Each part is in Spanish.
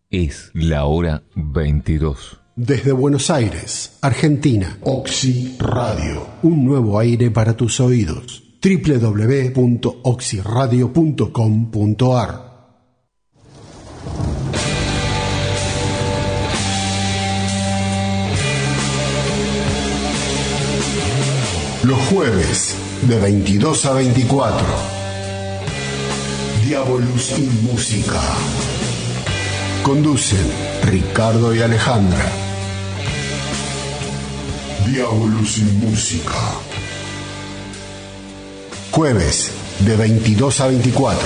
Es la hora 22. Desde Buenos Aires, Argentina, Oxy Radio. Un nuevo aire para tus oídos. www.oxyradio.com.ar. Los jueves, de 22 a 24. Diabolus in Música. Conducen Ricardo y Alejandra. Diabolus in Música. Jueves, de 22 a 24.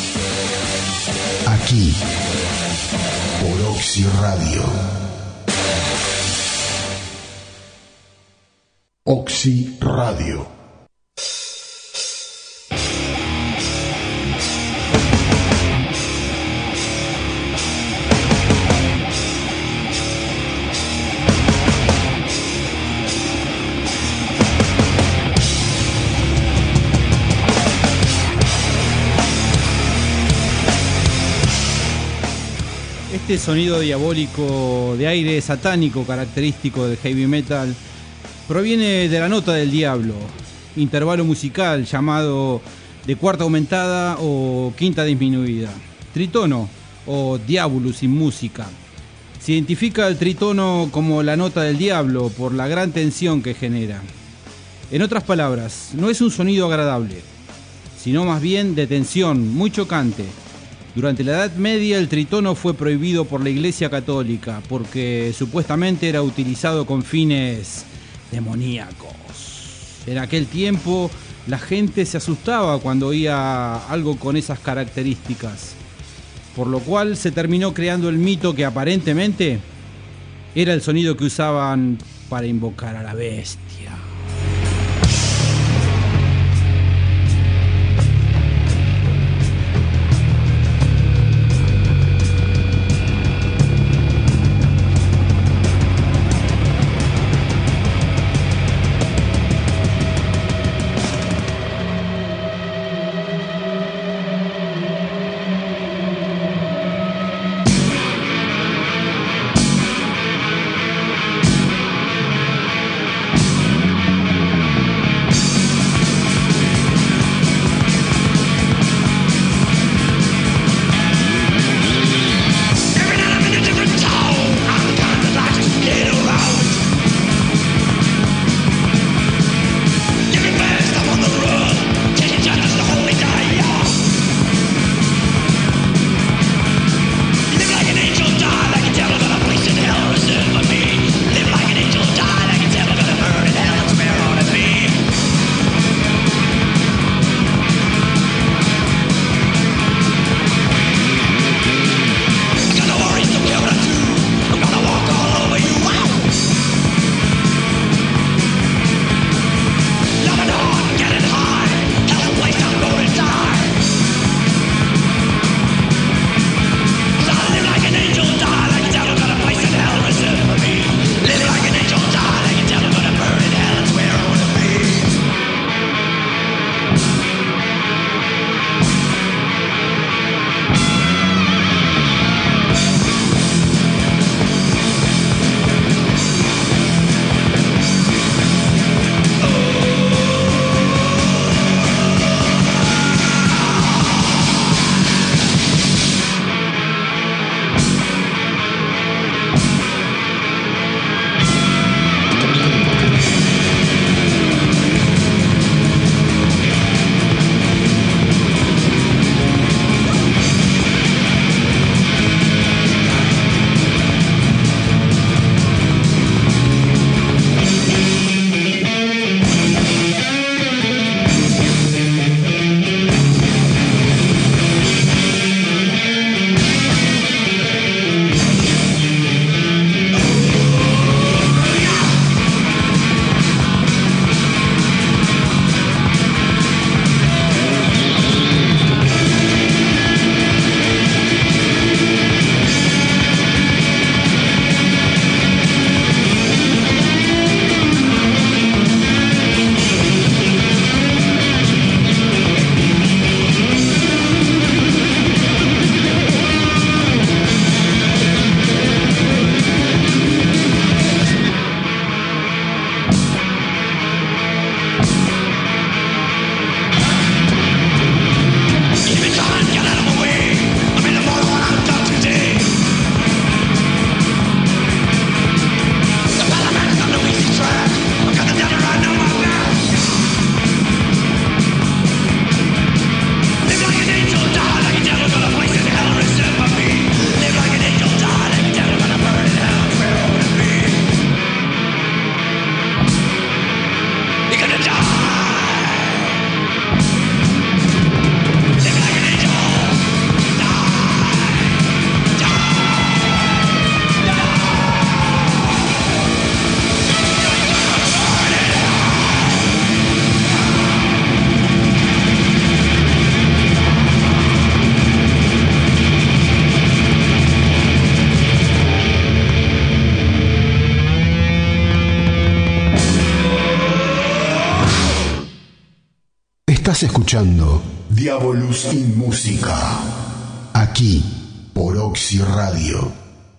Aquí, por Oxy Radio. Oxy Radio. Este sonido diabólico de aire satánico característico del heavy metal proviene de la nota del diablo, intervalo musical llamado de cuarta aumentada o quinta disminuida, tritono o diabolus in música. Se identifica el tritono como la nota del diablo por la gran tensión que genera. En otras palabras, no es un sonido agradable, sino más bien de tensión, muy chocante. Durante la Edad Media el tritono fue prohibido por la Iglesia Católica porque supuestamente era utilizado con fines demoníacos. En aquel tiempo la gente se asustaba cuando oía algo con esas características, por lo cual se terminó creando el mito que aparentemente era el sonido que usaban para invocar a la bestia. Estás escuchando Diabolus in Música, aquí por Oxy Radio.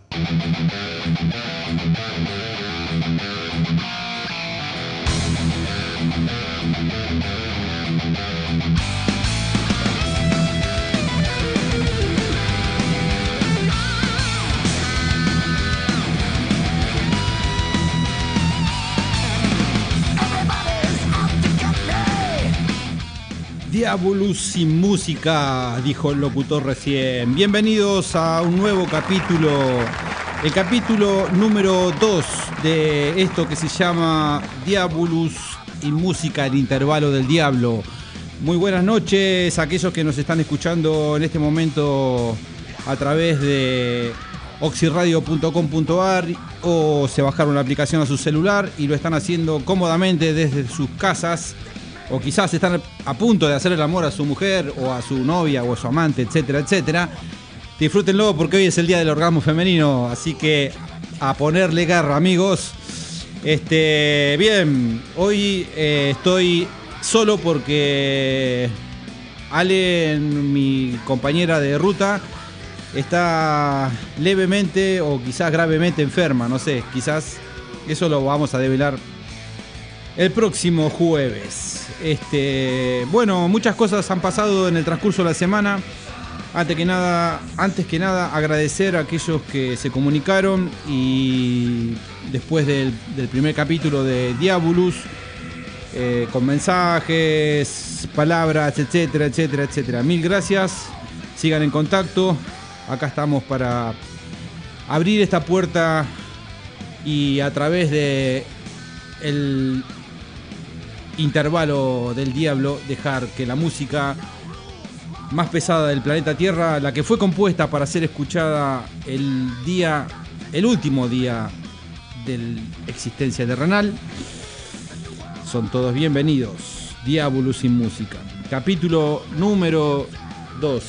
Diabolus sin música, dijo el locutor recién. Bienvenidos a un nuevo capítulo, el capítulo número 2 de esto que se llama Diabolus y música, el intervalo del diablo. Muy buenas noches a aquellos que nos están escuchando en este momento a través de oxyradio.com.ar o se bajaron la aplicación a su celular y lo están haciendo cómodamente desde sus casas. O quizás están a punto de hacer el amor a su mujer o a su novia o a su amante, etcétera, etcétera. Disfrútenlo porque hoy es el día del orgasmo femenino, así que a ponerle garra, amigos. Bien, hoy estoy solo porque Ale, mi compañera de ruta, está levemente o quizás gravemente enferma, no sé, quizás eso lo vamos a develar el próximo jueves. Bueno, muchas cosas han pasado en el transcurso de la semana. Antes que nada, agradecer a aquellos que se comunicaron y después del primer capítulo de Diabolus, con mensajes, palabras, etcétera, etcétera, etcétera. Mil gracias. Sigan en contacto. Acá estamos para abrir esta puerta y a través de el intervalo del diablo dejar que la música más pesada del planeta Tierra, la que fue compuesta para ser escuchada el último día de la existencia terrenal, son todos bienvenidos. Diabolus sin música, capítulo número 2.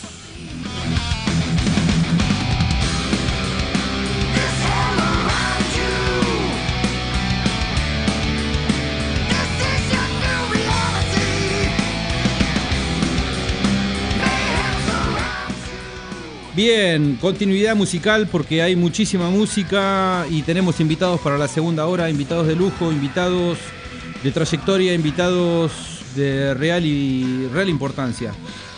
Bien, continuidad musical porque hay muchísima música y tenemos invitados para la segunda hora, invitados de lujo, invitados de trayectoria, invitados de real importancia.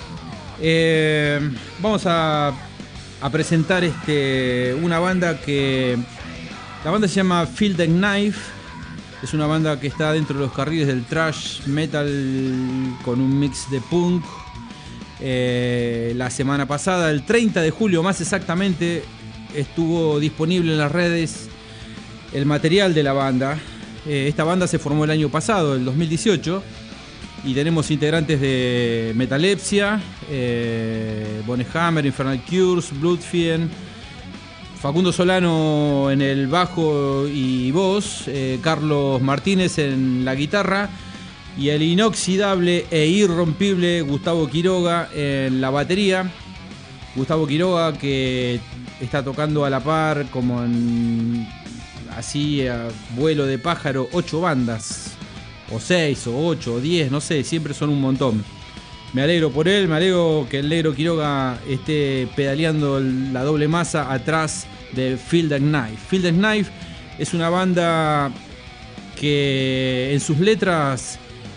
Vamos a presentar una banda la banda se llama Feel the Knife. Es una banda que está dentro de los carriles del thrash metal con un mix de punk. La semana pasada, el 30 de julio más exactamente, estuvo disponible en las redes el material de la banda. Esta banda se formó el año pasado, el 2018, y tenemos integrantes de Metalepsia, Bonehammer, Infernal Cures, Bloodfiend, Facundo Solano en el bajo y voz, Carlos Martínez en la guitarra, y el inoxidable e irrompible Gustavo Quiroga en la batería. Gustavo Quiroga, que está tocando a la par, como así a vuelo de pájaro, 8 bandas, o 6, o 8, o 10, no sé, siempre son un montón. Me alegro por él, me alegro que el negro Quiroga esté pedaleando la doble masa atrás de Feel the Knife. Feel the Knife es una banda que en sus letras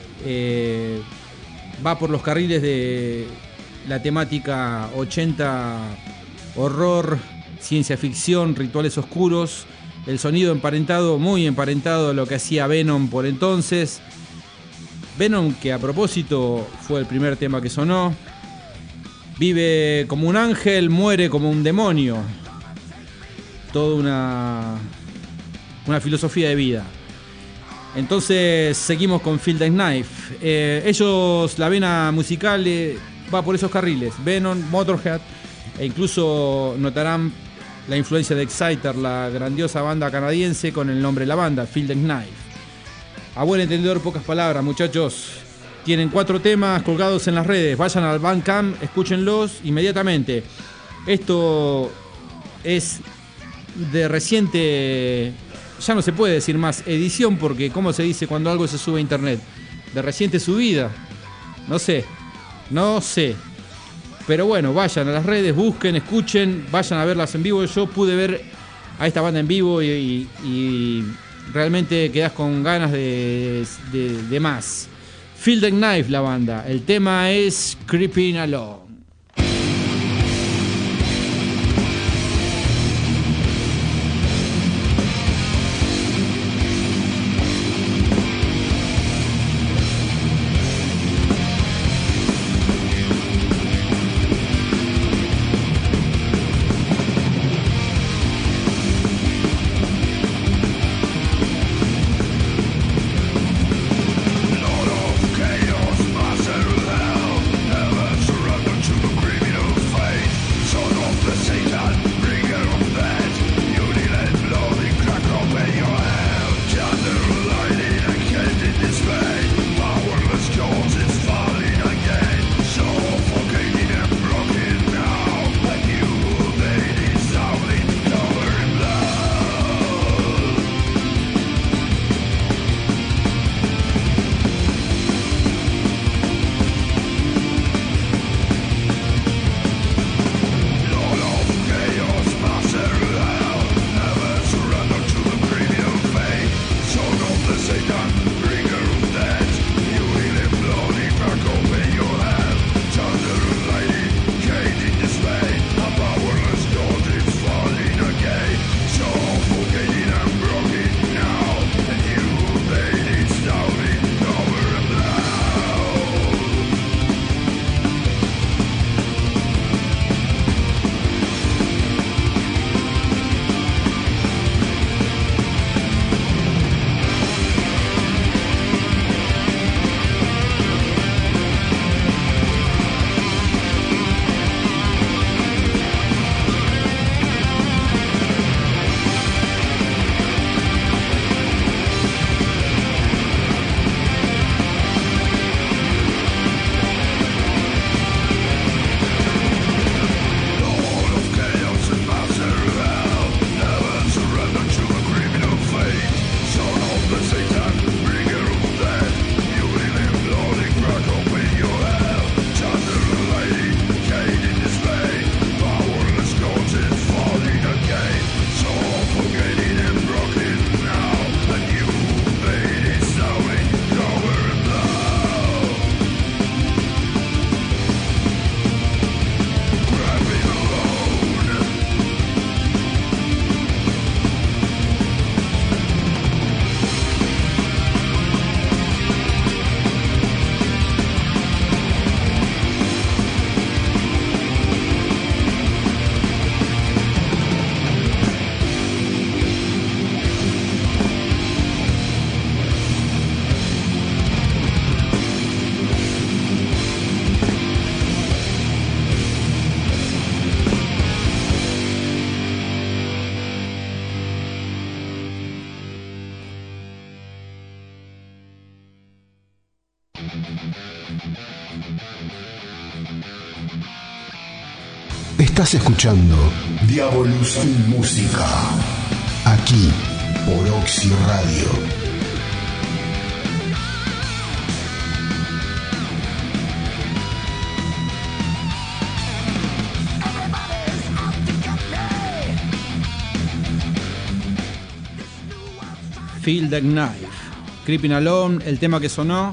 va por los carriles de la temática 80, horror, ciencia ficción, rituales oscuros, el sonido emparentado, muy emparentado a lo que hacía Venom por entonces. Venom, que a propósito fue el primer tema que sonó. Vive como un ángel, muere como un demonio. Toda una filosofía de vida. Entonces seguimos con Feel the Knife. Ellos, la vena musical va por esos carriles. Venom, Motorhead, e incluso notarán la influencia de Exciter, la grandiosa banda canadiense con el nombre de la banda, Feel the Knife. A buen entendedor, pocas palabras, muchachos. Tienen 4 temas colgados en las redes. Vayan al Bandcamp, escúchenlos inmediatamente. Esto es de reciente, ya no se puede decir más edición, porque ¿cómo se dice cuando algo se sube a internet? De reciente subida. No sé. Pero bueno, vayan a las redes, busquen, escuchen, vayan a verlas en vivo. Yo pude ver a esta banda en vivo y realmente quedás con ganas de más. Feel the Knife, la banda. El tema es Creeping Along. Estás escuchando Diabolus in Música, aquí por Oxy Radio. Feel the Knife, Creeping Along, el tema que sonó.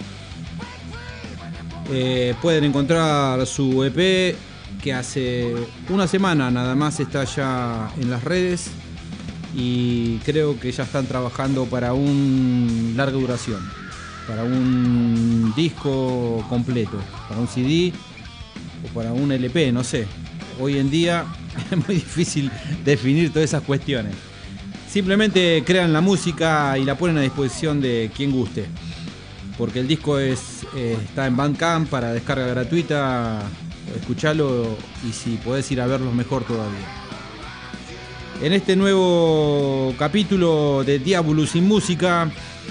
Pueden encontrar su EP que hace una semana nada más está ya en las redes y creo que ya están trabajando para un larga duración, para un disco completo, para un CD o para un LP, no sé. Hoy en día es muy difícil definir todas esas cuestiones. Simplemente crean la música y la ponen a disposición de quien guste, porque el disco está en Bandcamp para descarga gratuita. Escuchalo y si podés ir a verlos mejor todavía. En este nuevo capítulo de Diabolus in Música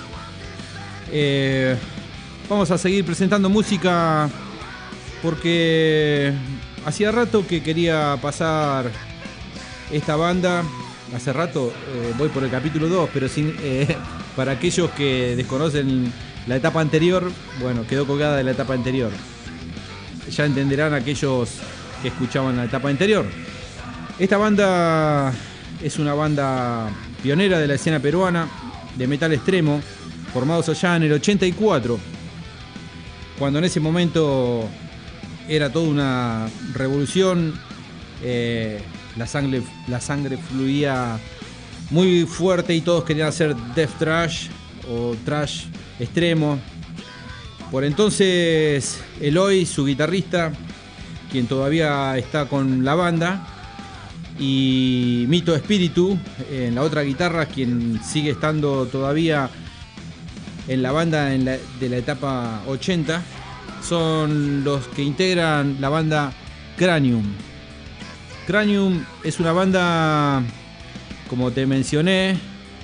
vamos a seguir presentando música porque hacía rato que quería pasar esta banda. Hace rato voy por el capítulo 2, pero para aquellos que desconocen La etapa anterior, bueno, quedó colgada de la etapa anterior. Ya entenderán aquellos que escuchaban la etapa anterior. Esta banda es una banda pionera de la escena peruana de metal extremo, formados allá en el 84, cuando en ese momento era toda una revolución. La sangre fluía muy fuerte y todos querían hacer death thrash o thrash extremo. Por entonces Eloy, su guitarrista, quien todavía está con la banda, y Mito Espíritu en la otra guitarra, quien sigue estando todavía en la banda de la etapa 80, son los que integran la banda Cranium. Cranium es una banda, como te mencioné,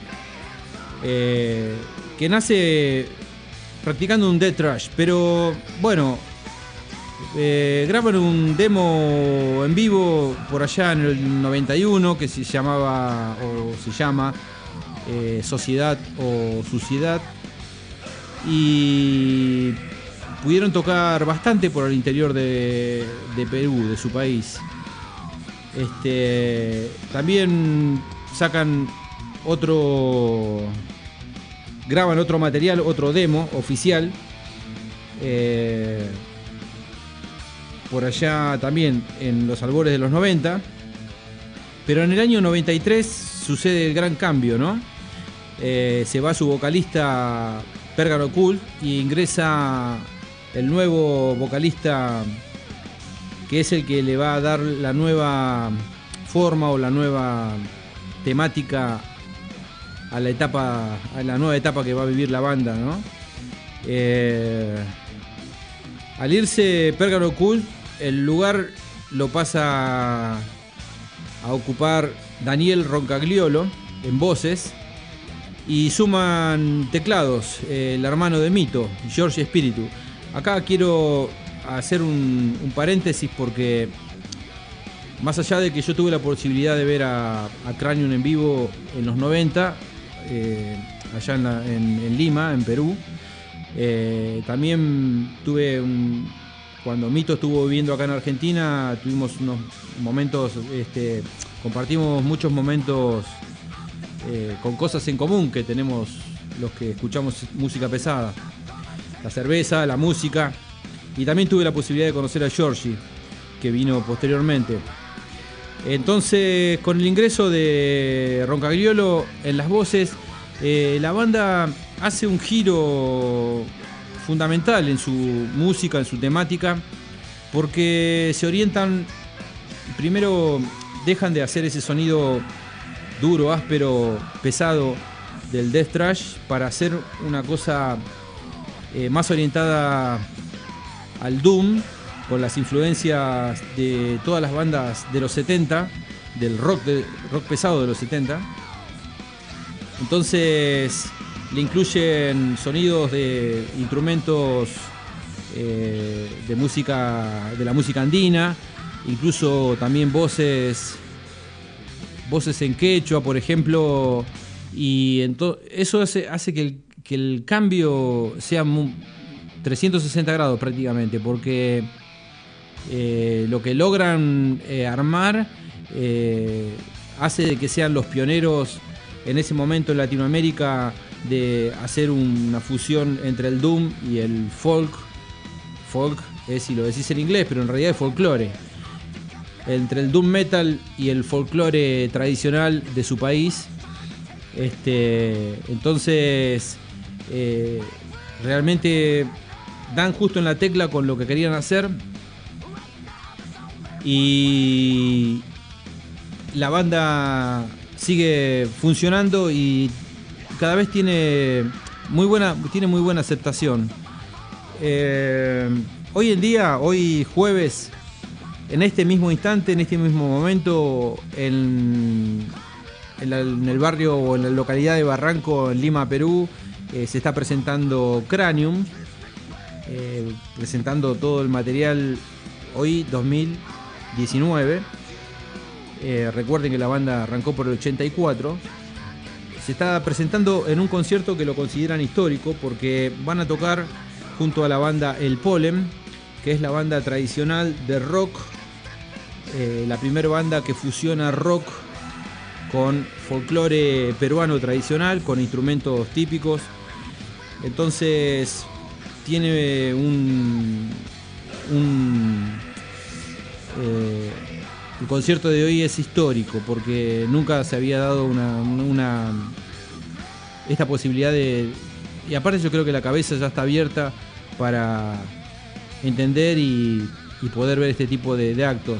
que nace practicando un death thrash, pero bueno, graban un demo en vivo por allá en el 91 que se llama Sociedad o Suciedad, y pudieron tocar bastante por el interior de Perú, de su país. También graban otro material, otro demo oficial, por allá también en los albores de los 90, pero en el año 93 sucede el gran cambio, ¿no? Se va su vocalista Pérgamo Cult y ingresa el nuevo vocalista, que es el que le va a dar la nueva forma o la nueva temática a la nueva etapa que va a vivir la banda, ¿no? Al irse Pérgamo Cult, el lugar lo pasa a ocupar Daniel Roncagliolo en voces, y suman teclados el hermano de Mito, George Espíritu. Acá quiero hacer un paréntesis, porque más allá de que yo tuve la posibilidad de ver a Cranium en vivo en los 90, allá en Lima, en Perú, también cuando Mito estuvo viviendo acá en Argentina, tuvimos unos momentos, compartimos muchos momentos con cosas en común que tenemos los que escuchamos música pesada: la cerveza, la música. Y también tuve la posibilidad de conocer a Georgie, que vino posteriormente. Entonces, con el ingreso de Roncagliolo en las voces, la banda hace un giro fundamental en su música, en su temática, porque se orientan, primero dejan de hacer ese sonido duro, áspero, pesado del death thrash, para hacer una cosa más orientada al doom, con las influencias de todas las bandas de los 70, del rock pesado de los 70. Entonces le incluyen sonidos de instrumentos de la música andina, incluso también voces en quechua, por ejemplo, y eso hace que el cambio sea 360 grados prácticamente, porque lo que logran armar hace de que sean los pioneros en ese momento en Latinoamérica de hacer una fusión entre el doom y el folk. Folk es, si lo decís en inglés, pero en realidad es folclore. Entre el doom metal y el folclore tradicional de su país. Entonces realmente dan justo en la tecla con lo que querían hacer, y la banda sigue funcionando y cada vez tiene muy buena aceptación. Hoy en día, hoy jueves, en este mismo instante, en este mismo momento, en el barrio o en la localidad de Barranco, en Lima, Perú, se está presentando Cranium, presentando todo el material hoy 2019. Recuerden que la banda arrancó por el 84. se está presentando en un concierto que lo consideran histórico porque van a tocar junto a la banda El Polen, que es la banda tradicional de rock, la primera banda que fusiona rock con folclore peruano tradicional, con instrumentos típicos. Entonces tiene el concierto de hoy es histórico porque nunca se había dado esta posibilidad de... Y aparte yo creo que la cabeza ya está abierta para entender y poder ver este tipo de actos.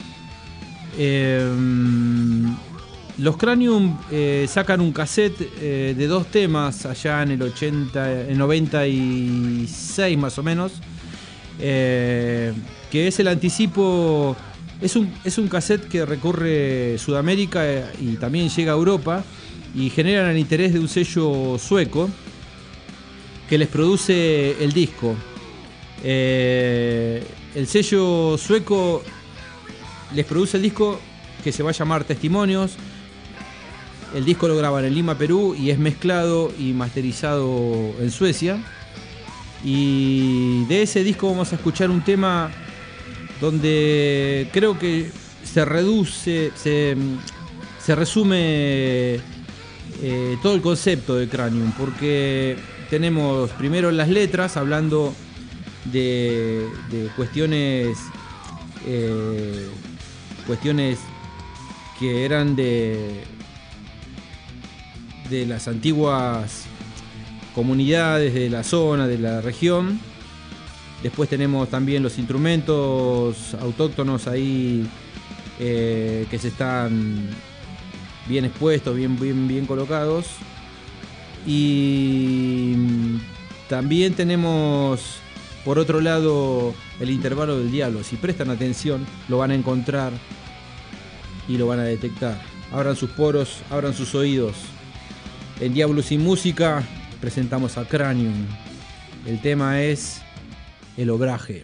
Los Cranium sacan un cassette de 2 temas allá en el 96 más o menos, que es el anticipo. Es un cassette que recorre Sudamérica y también llega a Europa y generan el interés de un sello sueco que les produce el disco. El sello sueco les produce el disco que se va a llamar Testimonios. El disco lo graban en Lima, Perú, y es mezclado y masterizado en Suecia. Y de ese disco vamos a escuchar un tema donde creo que se resume todo el concepto de Cranium, porque tenemos primero las letras hablando de cuestiones que eran de las antiguas comunidades de la zona, de la región. Después tenemos también los instrumentos autóctonos ahí que se están bien expuestos, bien colocados. Y también tenemos por otro lado el intervalo del diablo. Si prestan atención lo van a encontrar y lo van a detectar. Abran sus poros, abran sus oídos. En Diablo sin Música presentamos a Cranium. El tema es El Obraje.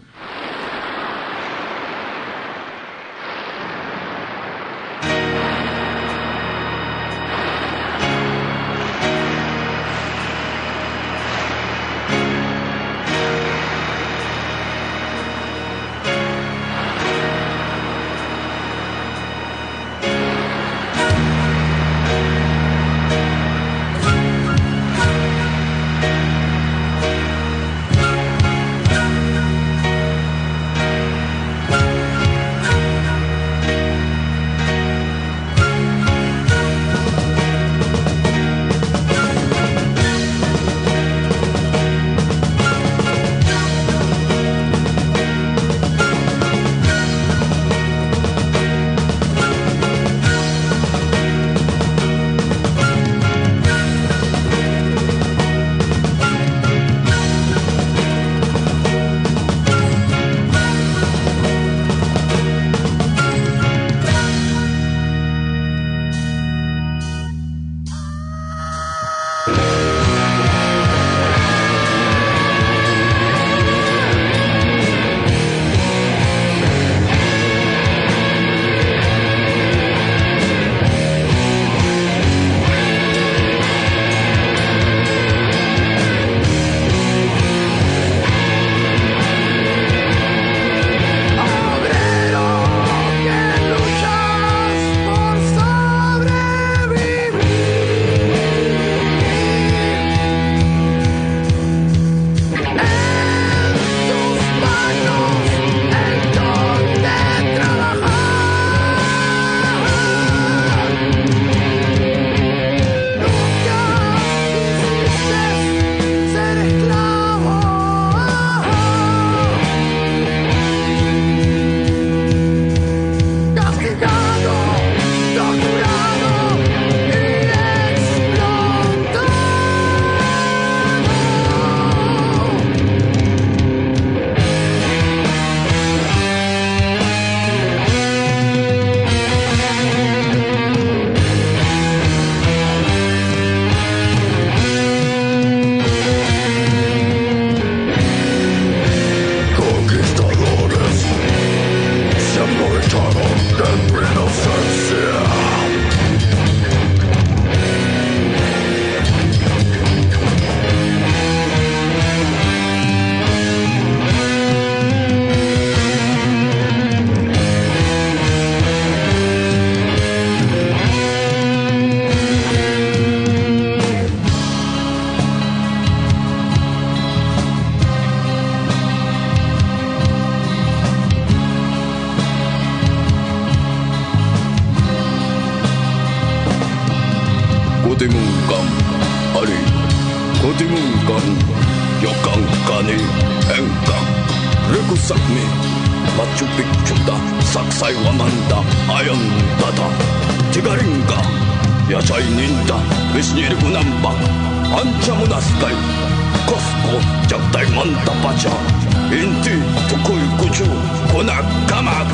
Kotimunkan, Ari, Kotimunkan, Yokankani, Enkan, Rekusakmi, Machu Picchuta, Saksai Wamanda, Ayan Tata, Tigaringa, Yachay Ninda, Visnirgu Nampa, Anchamunaskai, Costco, Jagdai Manta Pacha, Inti, Tukui Kuchu, Konak Kamak.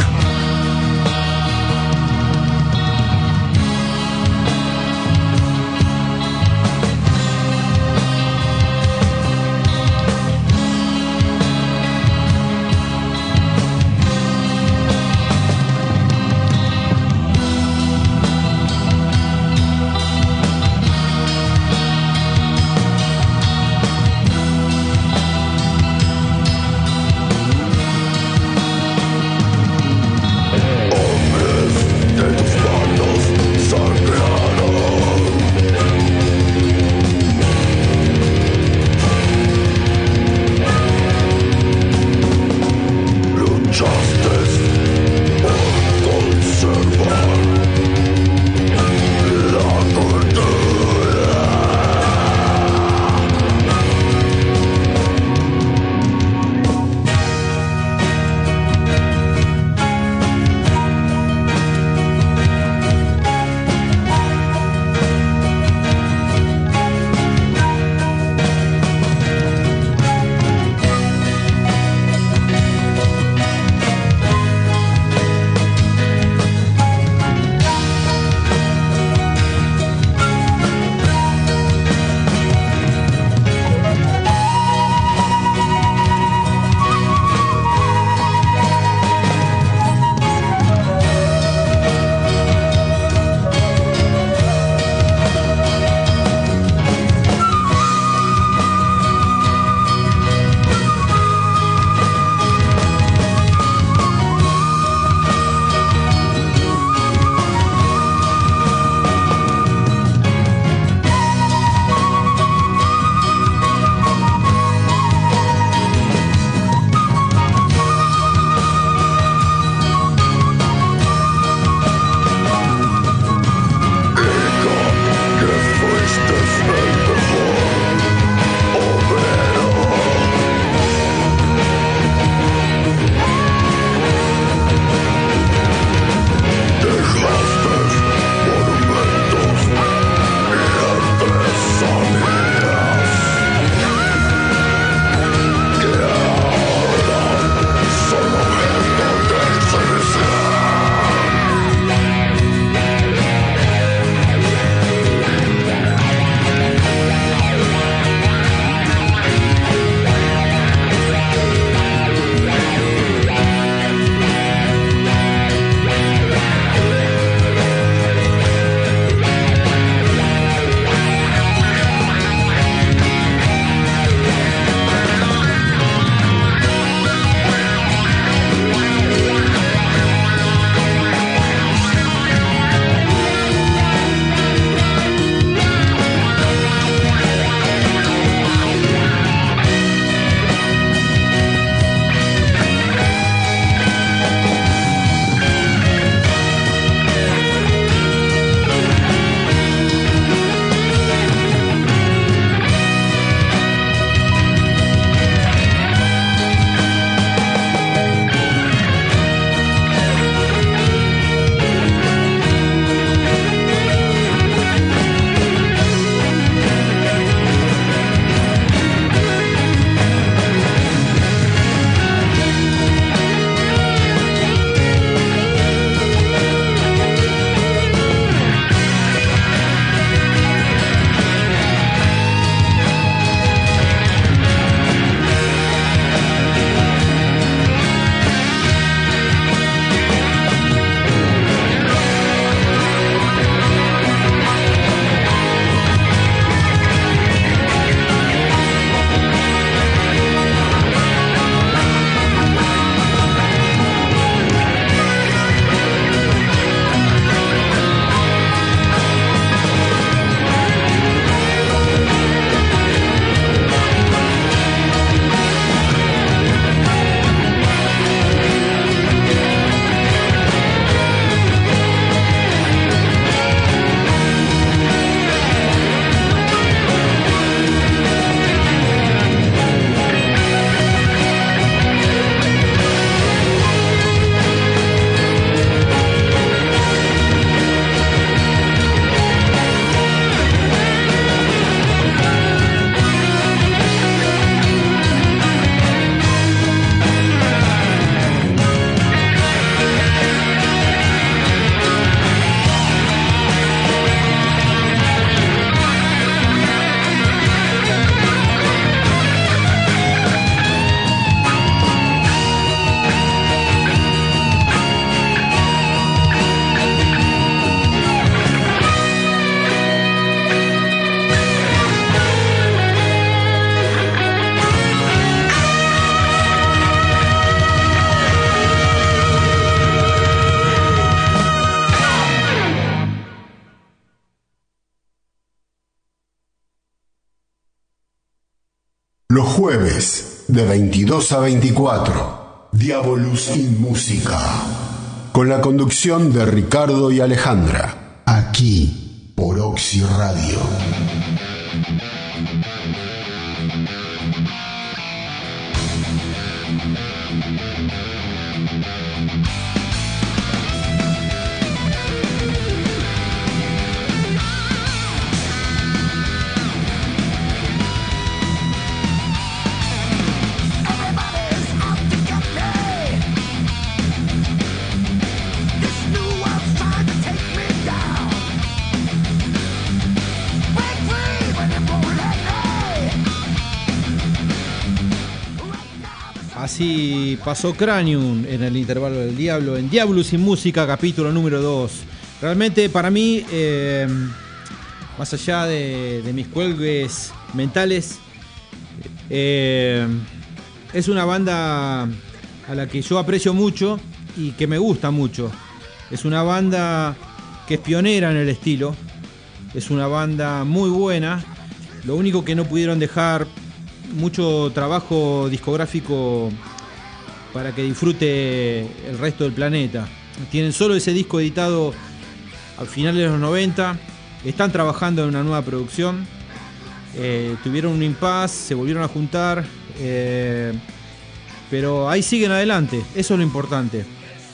Jueves de 22 a 24. Diabolus in Música. Con la conducción de Ricardo y Alejandra. Aquí por Oxy Radio. Así pasó Cranium en el intervalo del diablo, en Diabolus sin Música, capítulo número 2. Realmente para mí, más allá de mis cuelgues mentales, es una banda a la que yo aprecio mucho y que me gusta mucho. Es una banda que es pionera en el estilo, es una banda muy buena. Lo único que no pudieron dejar mucho trabajo discográfico para que disfrute el resto del planeta. Tienen solo ese disco editado a finales de los 90. Están trabajando en una nueva producción. Tuvieron un impasse, se volvieron a juntar, pero ahí siguen adelante. Eso es lo importante.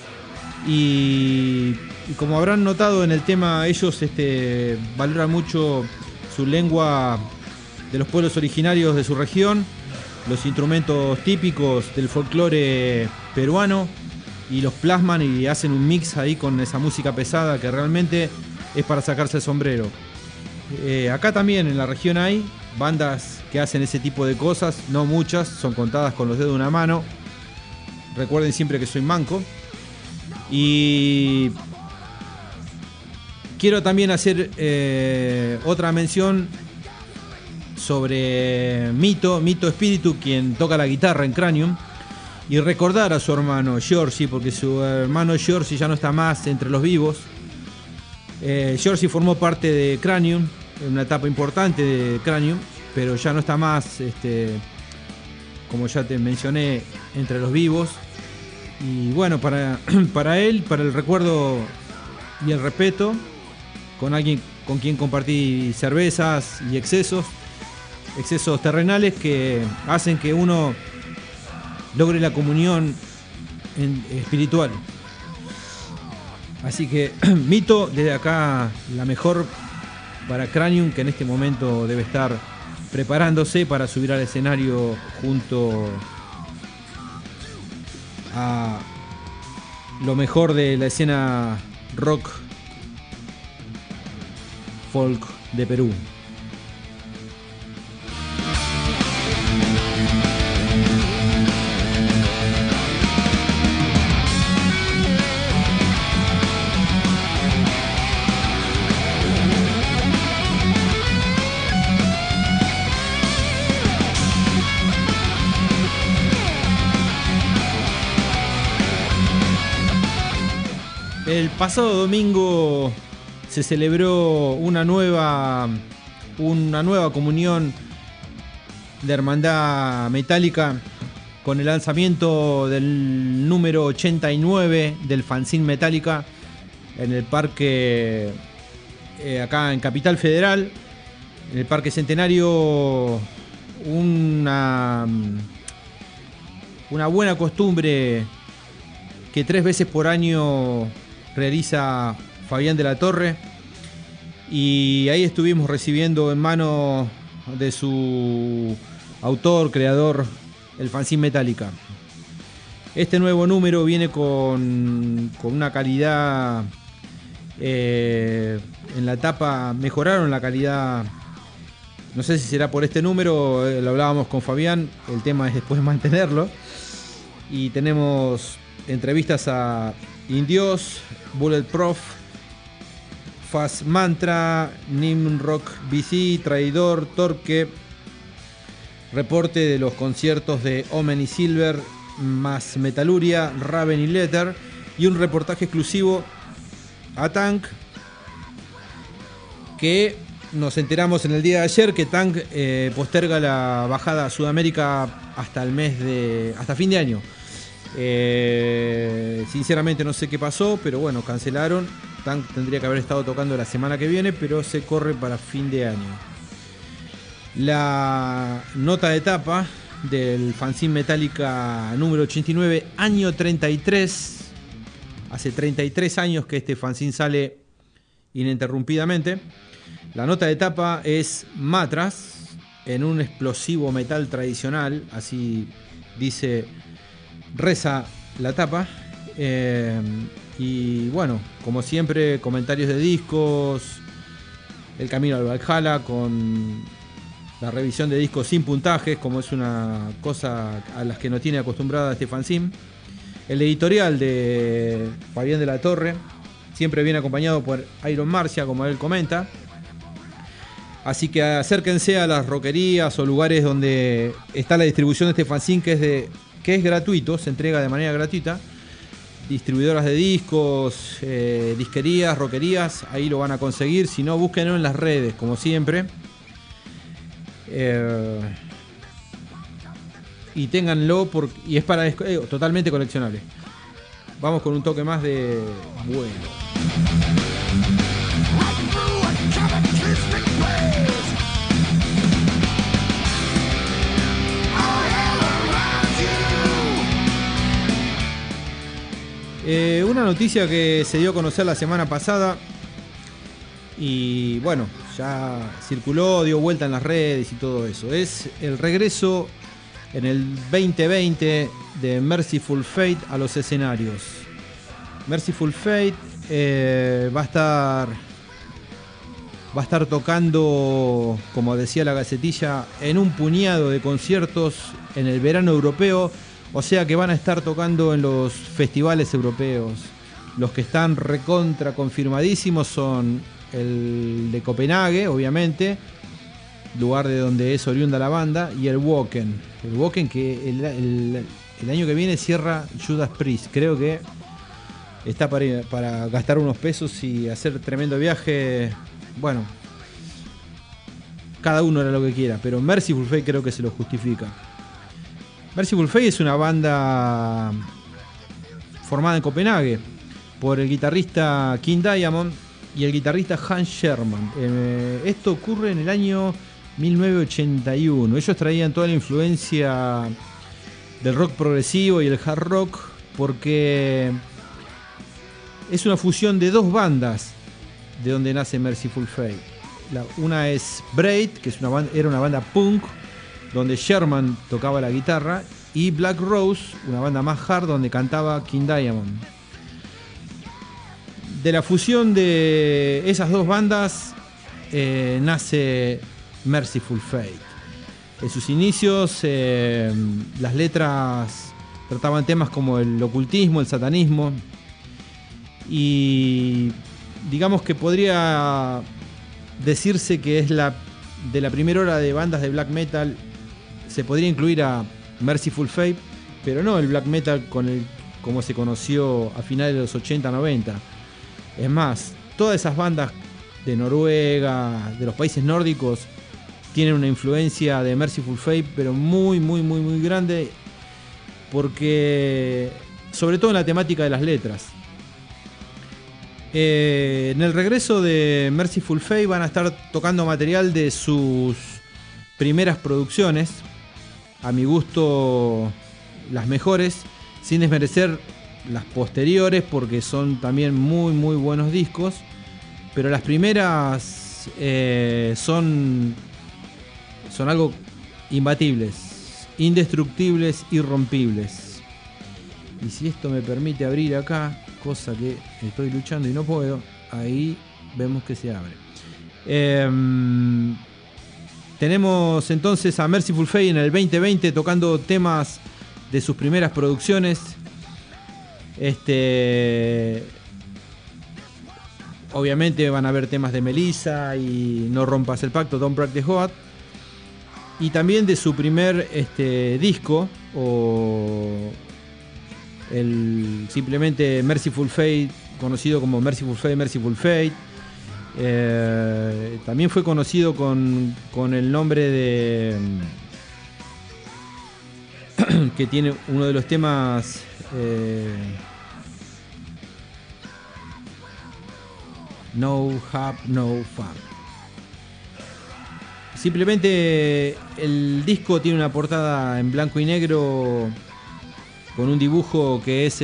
Y como habrán notado en el tema, ellos valoran mucho su lengua de los pueblos originarios de su región, los instrumentos típicos del folclore peruano, y los plasman y hacen un mix ahí con esa música pesada que realmente es para sacarse el sombrero. Acá también en la región hay bandas que hacen ese tipo de cosas, no muchas, son contadas con los dedos de una mano. Recuerden siempre que soy manco. Y quiero también hacer otra mención sobre Mito Espíritu, quien toca la guitarra en Cranium, y recordar a su hermano Giorgi, porque su hermano Giorgi ya no está más entre los vivos. Giorgi formó parte de Cranium, en una etapa importante de Cranium, pero ya no está más, como ya te mencioné, entre los vivos. Y bueno, para él, para el recuerdo y el respeto, con alguien con quien compartí cervezas y excesos terrenales que hacen que uno logre la comunión espiritual. Así que Mito, desde acá la mejor para Cranium, que en este momento debe estar preparándose para subir al escenario junto a lo mejor de la escena rock folk de Perú. El pasado domingo se celebró una nueva comunión de hermandad metálica con el lanzamiento del número 89 del fanzine Metallica en el parque, acá en Capital Federal, en el Parque Centenario. Una buena costumbre que 3 veces por año realiza Fabián de la Torre, y ahí estuvimos recibiendo en manos de su autor, creador, el fanzine Metallica. Este nuevo número viene con una calidad, en la tapa mejoraron la calidad, no sé si será por este número, lo hablábamos con Fabián, el tema es después mantenerlo, y tenemos entrevistas a Indios, Bulletproof, Fast Mantra, Nimrock BC, Traidor, Torque, reporte de los conciertos de Omen y Silver, más Metaluria, Raven y Letter, y un reportaje exclusivo a Tank, que nos enteramos en el día de ayer que Tank posterga la bajada a Sudamérica hasta fin de año. Sinceramente no sé qué pasó, pero bueno, cancelaron. Tank tendría que haber estado tocando la semana que viene, pero se corre para fin de año. La nota de tapa del fanzine Metallica número 89, año 33. Hace 33 años que este fanzine sale ininterrumpidamente. La nota de tapa es Matras en un explosivo metal tradicional, así reza la tapa. Y bueno, como siempre, comentarios de discos, el camino al Valhalla con la revisión de discos sin puntajes, como es una cosa a las que no tiene acostumbrada este fanzine. El editorial de Fabián de la Torre, siempre viene acompañado por Iron Marcia, como él comenta. Así que acérquense a las rockerías o lugares donde está la distribución de este fanzine, que es gratuito, se entrega de manera gratuita. Distribuidoras de discos, disquerías, rockerías, ahí lo van a conseguir. Si no, búsquenlo en las redes, como siempre. Y ténganlo, y es totalmente coleccionable. Vamos con un toque más de bueno. Una noticia que se dio a conocer la semana pasada y bueno, ya circuló, dio vuelta en las redes y todo eso. Es el regreso en el 2020 de Mercyful Fate a los escenarios. Mercyful Fate va a estar tocando, como decía la Gacetilla, en un puñado de conciertos en el verano europeo. O sea que van a estar tocando en los festivales europeos. Los que están recontra confirmadísimos son el de Copenhague, obviamente, lugar de donde es oriunda la banda, y el Wacken. El Wacken que el año que viene cierra Judas Priest. Creo que está para gastar unos pesos y hacer tremendo viaje. Bueno, cada uno hará lo que quiera, pero Mercyful Fate creo que se lo justifica. Mercyful Fate es una banda formada en Copenhague por el guitarrista King Diamond y el guitarrista Hans Sherman. Esto ocurre en el año 1981. Ellos traían toda la influencia del rock progresivo y el hard rock porque es una fusión de dos bandas de donde nace Mercyful Fate. Una es Braid, que era una banda punk donde Sherman tocaba la guitarra, y Black Rose, una banda más hard donde cantaba King Diamond. De la fusión de esas dos bandas nace Mercyful Fate. En sus inicios las letras trataban temas como el ocultismo, el satanismo, y digamos que podría decirse que es de la primera hora de bandas de black metal. Se podría incluir a Mercyful Fate, pero no el black metal como se conoció a finales de los 80-90. Es más, todas esas bandas de Noruega, de los países nórdicos, tienen una influencia de Mercyful Fate, pero muy, muy, muy, muy grande, porque sobre todo en la temática de las letras. En el regreso de Mercyful Fate van a estar tocando material de sus primeras producciones, a mi gusto las mejores, sin desmerecer las posteriores porque son también muy muy buenos discos, pero las primeras son algo imbatibles, indestructibles, irrompibles. Y si esto me permite abrir acá, cosa que estoy luchando y no puedo, ahí vemos que se abre. Tenemos entonces a Mercyful Fate en el 2020 tocando temas de sus primeras producciones. Obviamente van a haber temas de Melissa y No Rompas el Pacto, Don't Break the Heart. Y también de su primer disco, o simplemente Mercyful Fate, conocido como Mercyful Fate, Mercyful Fate. También fue conocido con el nombre de que tiene uno de los temas No Have No Fun. Simplemente el disco tiene una portada en blanco y negro con un dibujo que es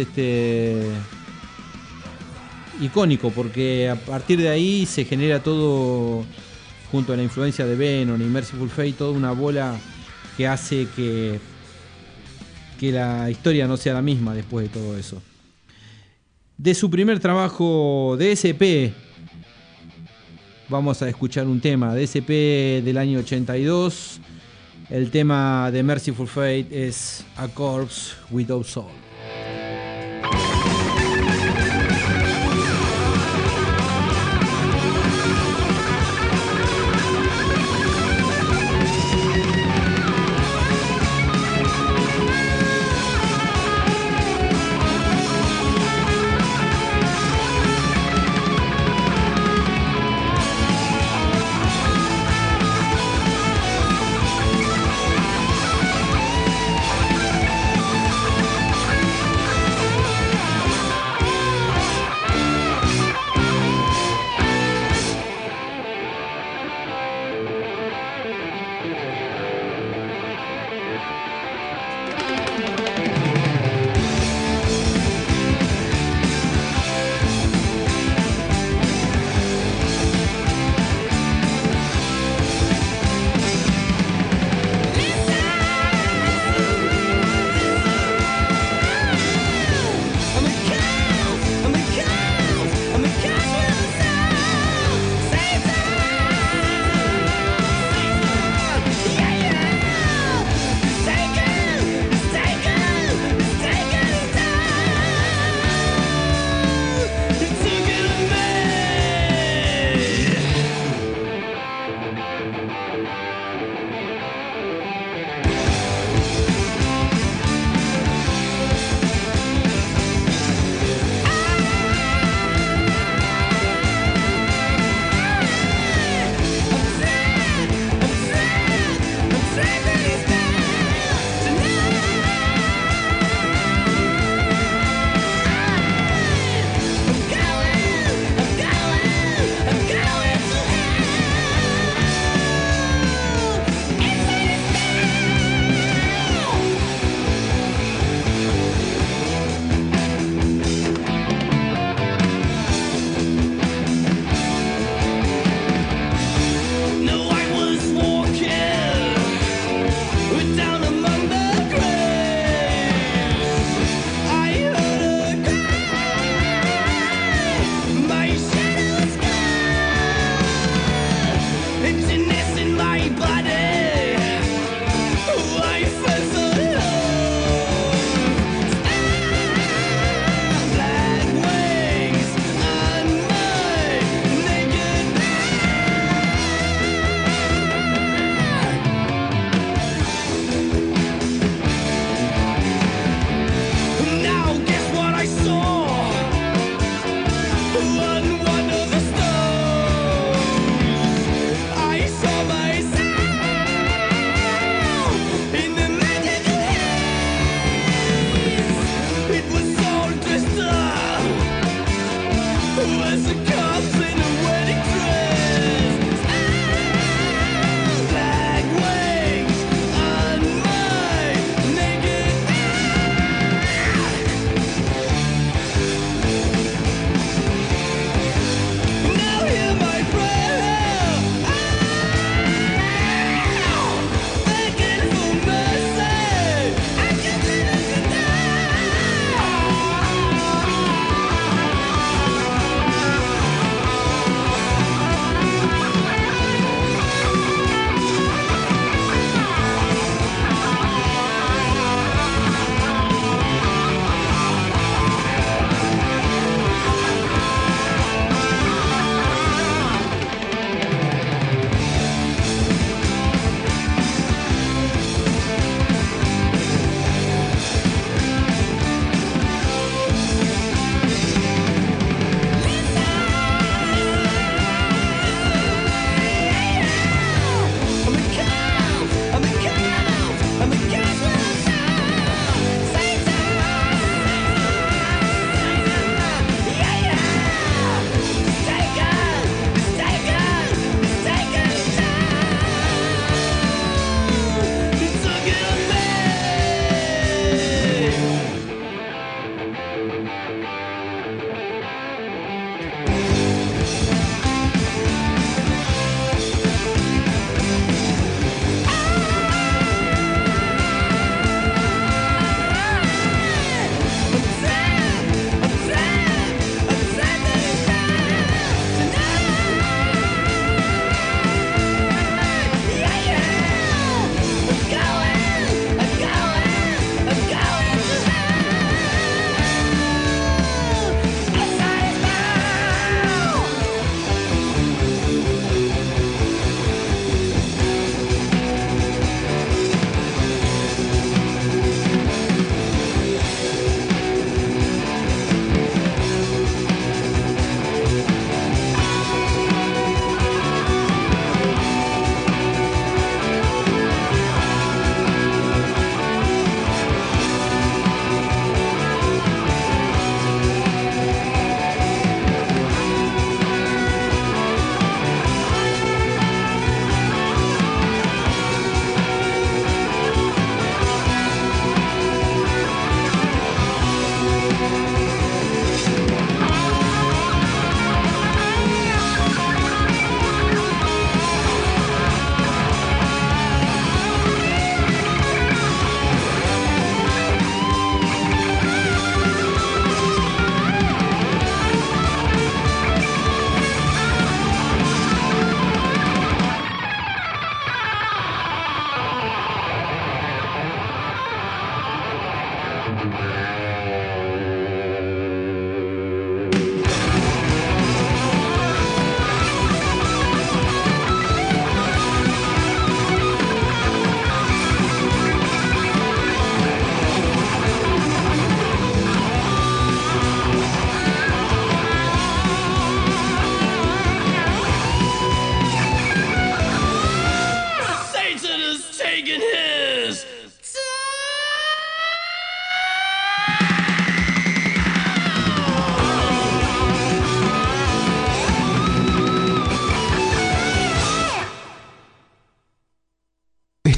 icónico, porque a partir de ahí se genera todo, junto a la influencia de Venom y Mercyful Fate, toda una bola que hace que la historia no sea la misma después de todo eso. De su primer trabajo de SP vamos a escuchar un tema de SP del año 82. El tema de Mercyful Fate es A Corpse Without Soul.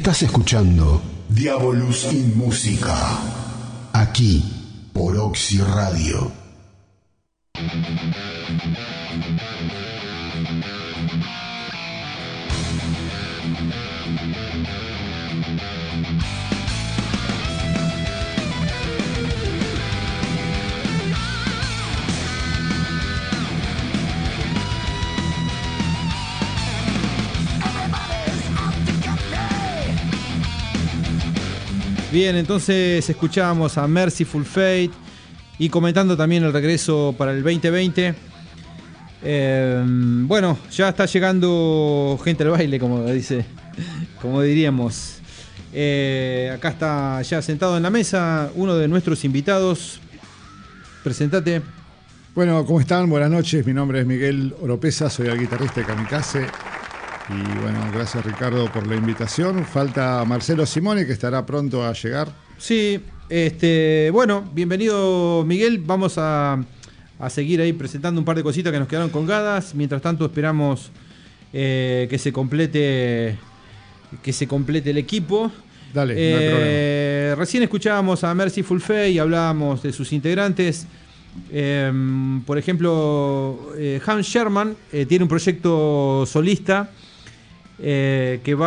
Estás escuchando Diabolus in Musica, aquí por Oxy Radio. Bien, entonces escuchábamos a Mercyful Fate y comentando también el regreso para el 2020. Bueno, ya está llegando gente al baile, como diríamos. Acá está ya sentado en la mesa uno de nuestros invitados. Presentate. Bueno, ¿cómo están? Buenas noches. Mi nombre es Miguel Oropesa, soy el guitarrista de Kamikaze. Y bueno, gracias Ricardo por la invitación. Falta Marcelo Simone, que estará pronto a llegar. Sí, bueno, bienvenido Miguel. Vamos a seguir ahí presentando un par de cositas que nos quedaron colgadas. Mientras tanto esperamos que se complete el equipo. Dale, no hay problema. Recién escuchábamos a Mercyful Fate y hablábamos de sus integrantes. Por ejemplo, Hans Sherman tiene un proyecto solista que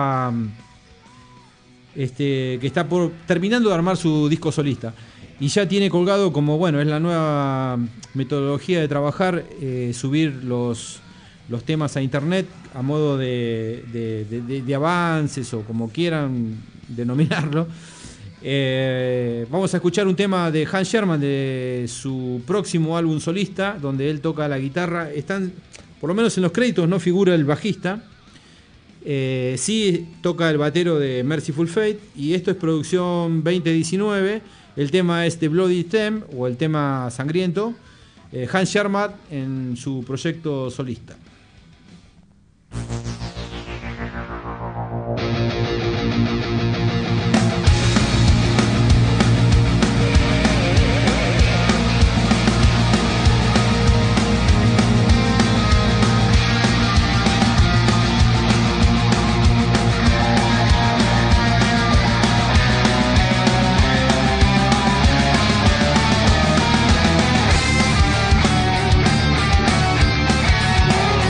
está terminando de armar su disco solista y ya tiene colgado, como bueno, es la nueva metodología de trabajar, subir los temas a internet a modo de avances o como quieran denominarlo. Vamos a escuchar un tema de Hans Sherman de su próximo álbum solista, donde él toca la guitarra. Por lo menos en los créditos no figura el bajista. Sí toca el batero de Mercyful Fate, y esto es producción 2019. El tema es The Bloody Stem, o el tema sangriento. Hans Sherman en su proyecto solista. Thank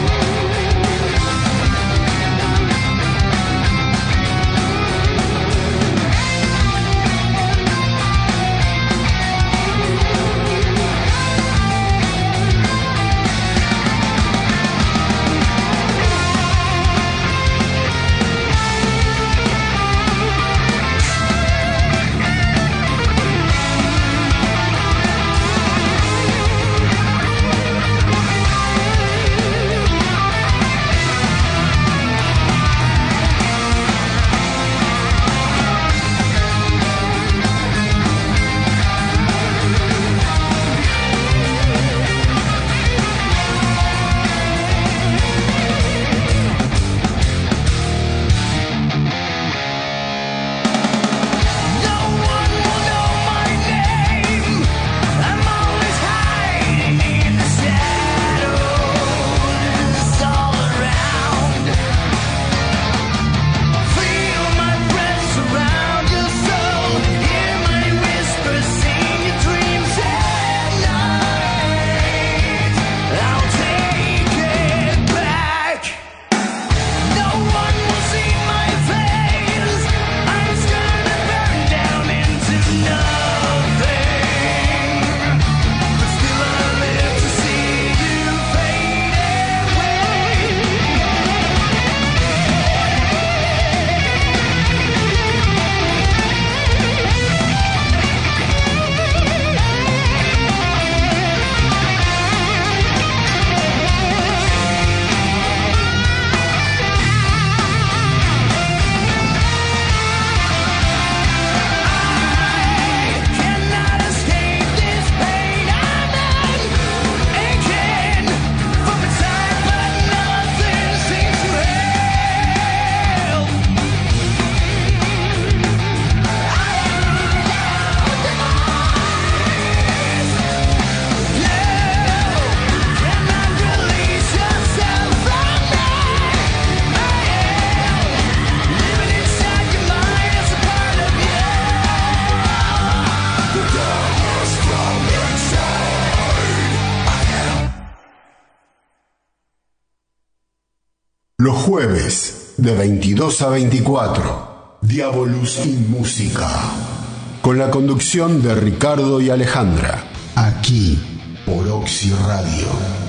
Jueves de 22 a 24. Diabolus in Música. Con la conducción de Ricardo y Alejandra. Aquí por Oxy Radio.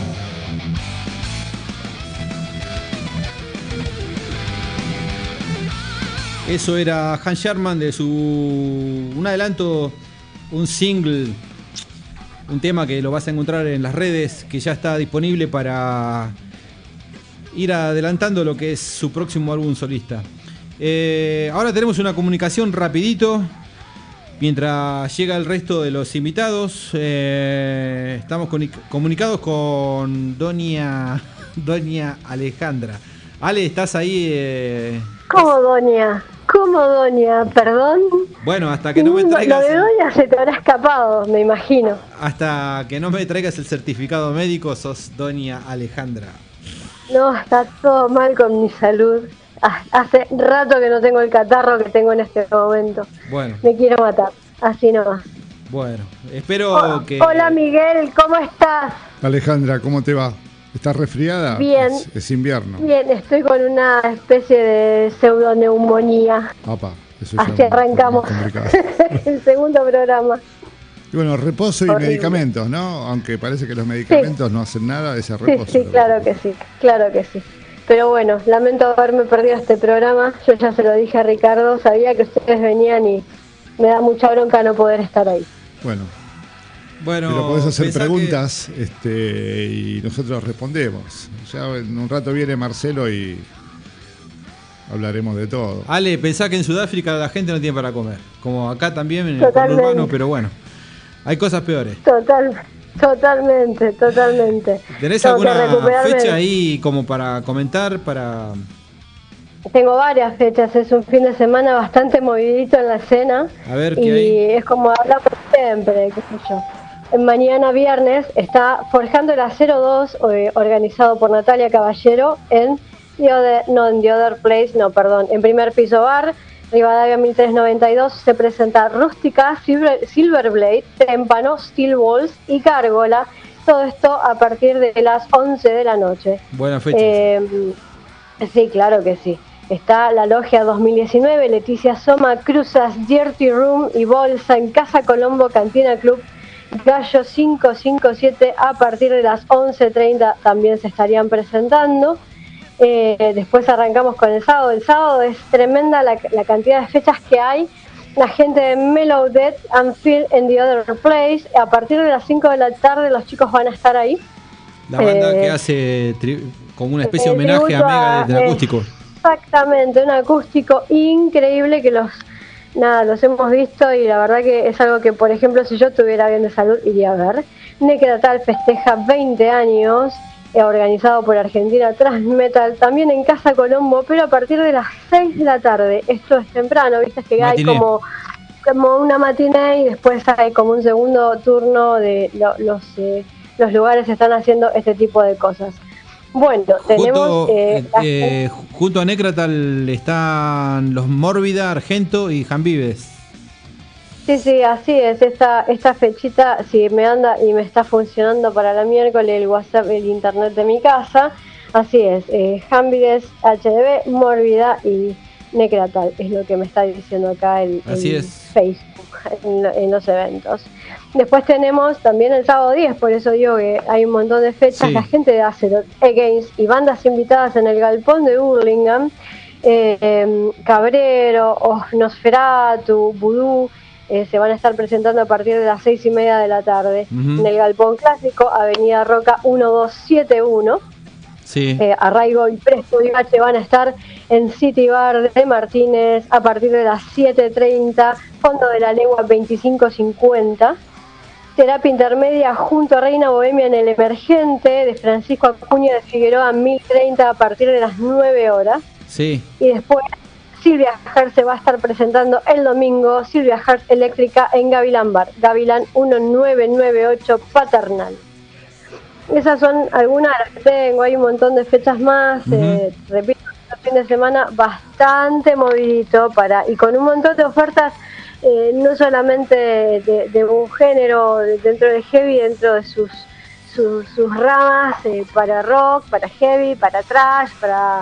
Eso era Hans Sherman de un adelanto, un single, un tema que lo vas a encontrar en las redes, que ya está disponible para ir adelantando lo que es su próximo álbum solista. Ahora tenemos una comunicación rapidito, mientras llega el resto de los invitados. Estamos comunicados con Doña Alejandra. Ale, ¿estás ahí? ¿Cómo doña? Perdón. Bueno, hasta que no me traigas... Lo de doña se te habrá escapado, me imagino. Hasta que no me traigas el certificado médico, sos Doña Alejandra. No, está todo mal con mi salud. Hace rato que no tengo el catarro que tengo en este momento. Bueno. Me quiero matar, así nomás. Bueno, espero que... Hola Miguel, ¿cómo estás? Alejandra, ¿cómo te va? ¿Estás resfriada? Bien. Es invierno. Bien, estoy con una especie de pseudoneumonía. Apa, eso así arrancamos el segundo programa. Y bueno, reposo y horrible. Medicamentos, ¿no? Aunque parece que los medicamentos no hacen nada, ese reposo. Sí, claro que sí. Pero bueno, lamento haberme perdido este programa. Yo ya se lo dije a Ricardo, sabía que ustedes venían y me da mucha bronca no poder estar ahí. Bueno, pero podés hacer preguntas y nosotros respondemos. Ya en un rato viene Marcelo y hablaremos de todo. Ale, pensá que en Sudáfrica la gente no tiene para comer. Como acá también en el conurbano, pero bueno, hay cosas peores. Totalmente. ¿Tenés alguna fecha ahí como para comentar? Tengo varias fechas, es un fin de semana bastante movidito en la escena. A ver, ¿qué hay? Es como hablamos siempre, qué sé yo. Mañana viernes está Forjando el Acero 2, organizado por Natalia Caballero en en Primer Piso Bar, Rivadavia 1392. Se presenta Rústica, Silverblade, Témpano, Steel Balls y Gárgola. Todo esto a partir de las 11 de la noche. Buena fecha. Sí, claro que sí. Está la Logia 2019, Leticia Soma, Cruzas, Dirty Room y Bolsa en Casa Colombo, Cantina Club, Gallo 557, a partir de las 11:30 también se estarían presentando. Después arrancamos con el sábado. El sábado es tremenda la cantidad de fechas que hay. La gente de Mellow Death and Fear in the Other Place. A partir de las 5 de la tarde los chicos van a estar ahí. La banda que hace como una especie de homenaje a Megadeth del acústico. Exactamente, un acústico increíble que los hemos visto y la verdad que es algo que, por ejemplo, si yo tuviera bien de salud iría a ver. Necratal festeja 20 años, organizado por Argentina Transmetal, también en Casa Colombo, pero a partir de las 6 de la tarde. Esto es temprano, viste que matiné. Hay como una matiné y después hay como un segundo turno de los lugares que están haciendo este tipo de cosas. Bueno, tenemos... junto a Necratal están los Mórbida, Argento y Janvives. Sí, así es. Esta fechita, si me anda y me está funcionando para la miércoles el WhatsApp, el internet de mi casa, así es. Janvives, HDB, Mórbida y Necratal, es lo que me está diciendo acá el Facebook en los eventos. Después tenemos también el sábado 10, por eso digo que hay un montón de fechas. Sí. La gente de Azeroth Against y bandas invitadas en el Galpón de Hurlingham, Cabrero, Nosferatu, Voodoo, se van a estar presentando a partir de las 6:30 de la tarde en el Galpón Clásico, Avenida Roca 1271. Sí. Arraigo y Presto y H van a estar en City Bar de Martínez a partir de las 7:30, Fondo de la Legua 2550. Terapia intermedia junto a Reina Bohemia en el Emergente de Francisco Acuña de Figueroa 1030 a partir de las 9 horas. Sí. Y después Silvia Hertz se va a estar presentando el domingo, Silvia Hertz Eléctrica en Gavilán Bar, Gavilán 1998 Paternal. Esas son algunas de las que tengo, hay un montón de fechas más, repito, el fin de semana bastante movidito y con un montón de ofertas, no solamente de un género dentro de heavy, dentro de sus ramas, para rock, para heavy, para thrash, para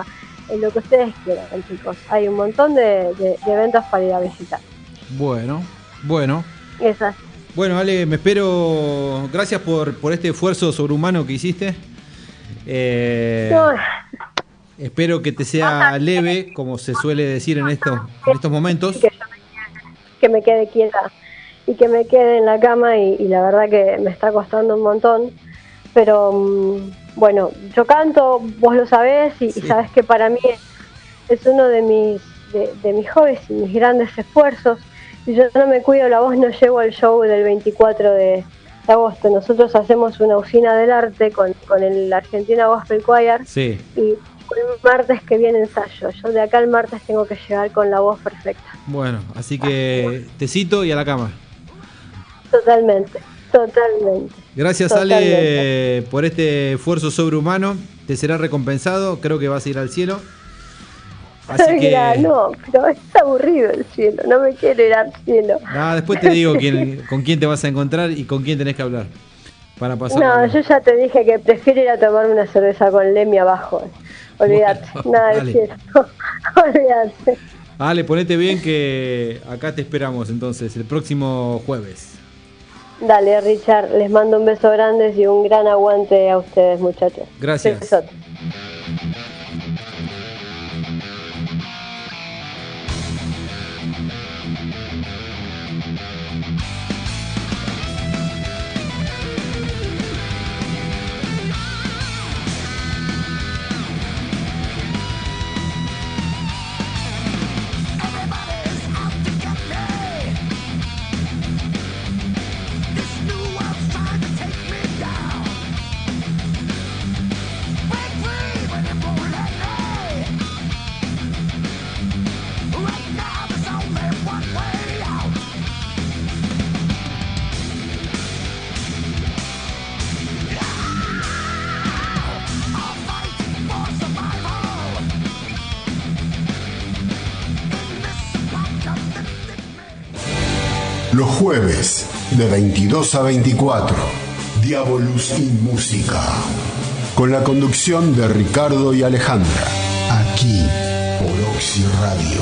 en lo que ustedes quieran, chicos. Hay un montón de eventos para ir a visitar. Bueno. Esas. Bueno, Ale, me espero. Gracias por este esfuerzo sobrehumano que hiciste. No, Espero que te sea leve, como se suele decir en estos momentos. que me quede quieta y que me quede en la cama y la verdad que me está costando un montón. Pero bueno, yo canto, vos lo sabés y sabés que para mí es uno de mis hobbies y mis grandes esfuerzos. Si yo no me cuido la voz, no llego al show del 24 de agosto. Nosotros hacemos una usina del arte con el Argentina Gospel Choir. Sí. Y el martes que viene ensayo. Yo de acá al martes tengo que llegar con la voz perfecta. Bueno, así que te cito y a la cama. Totalmente. Gracias, Ale, por este esfuerzo sobrehumano. Te será recompensado. Creo que vas a ir al cielo. Así que... No, pero es aburrido el cielo. No me quiero ir al cielo. Después te digo con quién te vas a encontrar y con quién tenés que hablar. Para pasar. No, yo ya te dije que prefiero ir a tomarme una cerveza con Lemmy abajo. Olvídate. Bueno, nada del cielo. Olvídate. Ale, ponete bien que acá te esperamos entonces el próximo jueves. Dale, Richard, les mando un beso grande y un gran aguante a ustedes, muchachos. Gracias. Besote. Los jueves de 22 a 24, Diabolus in Música, con la conducción de Ricardo y Alejandra, aquí por Oxy Radio.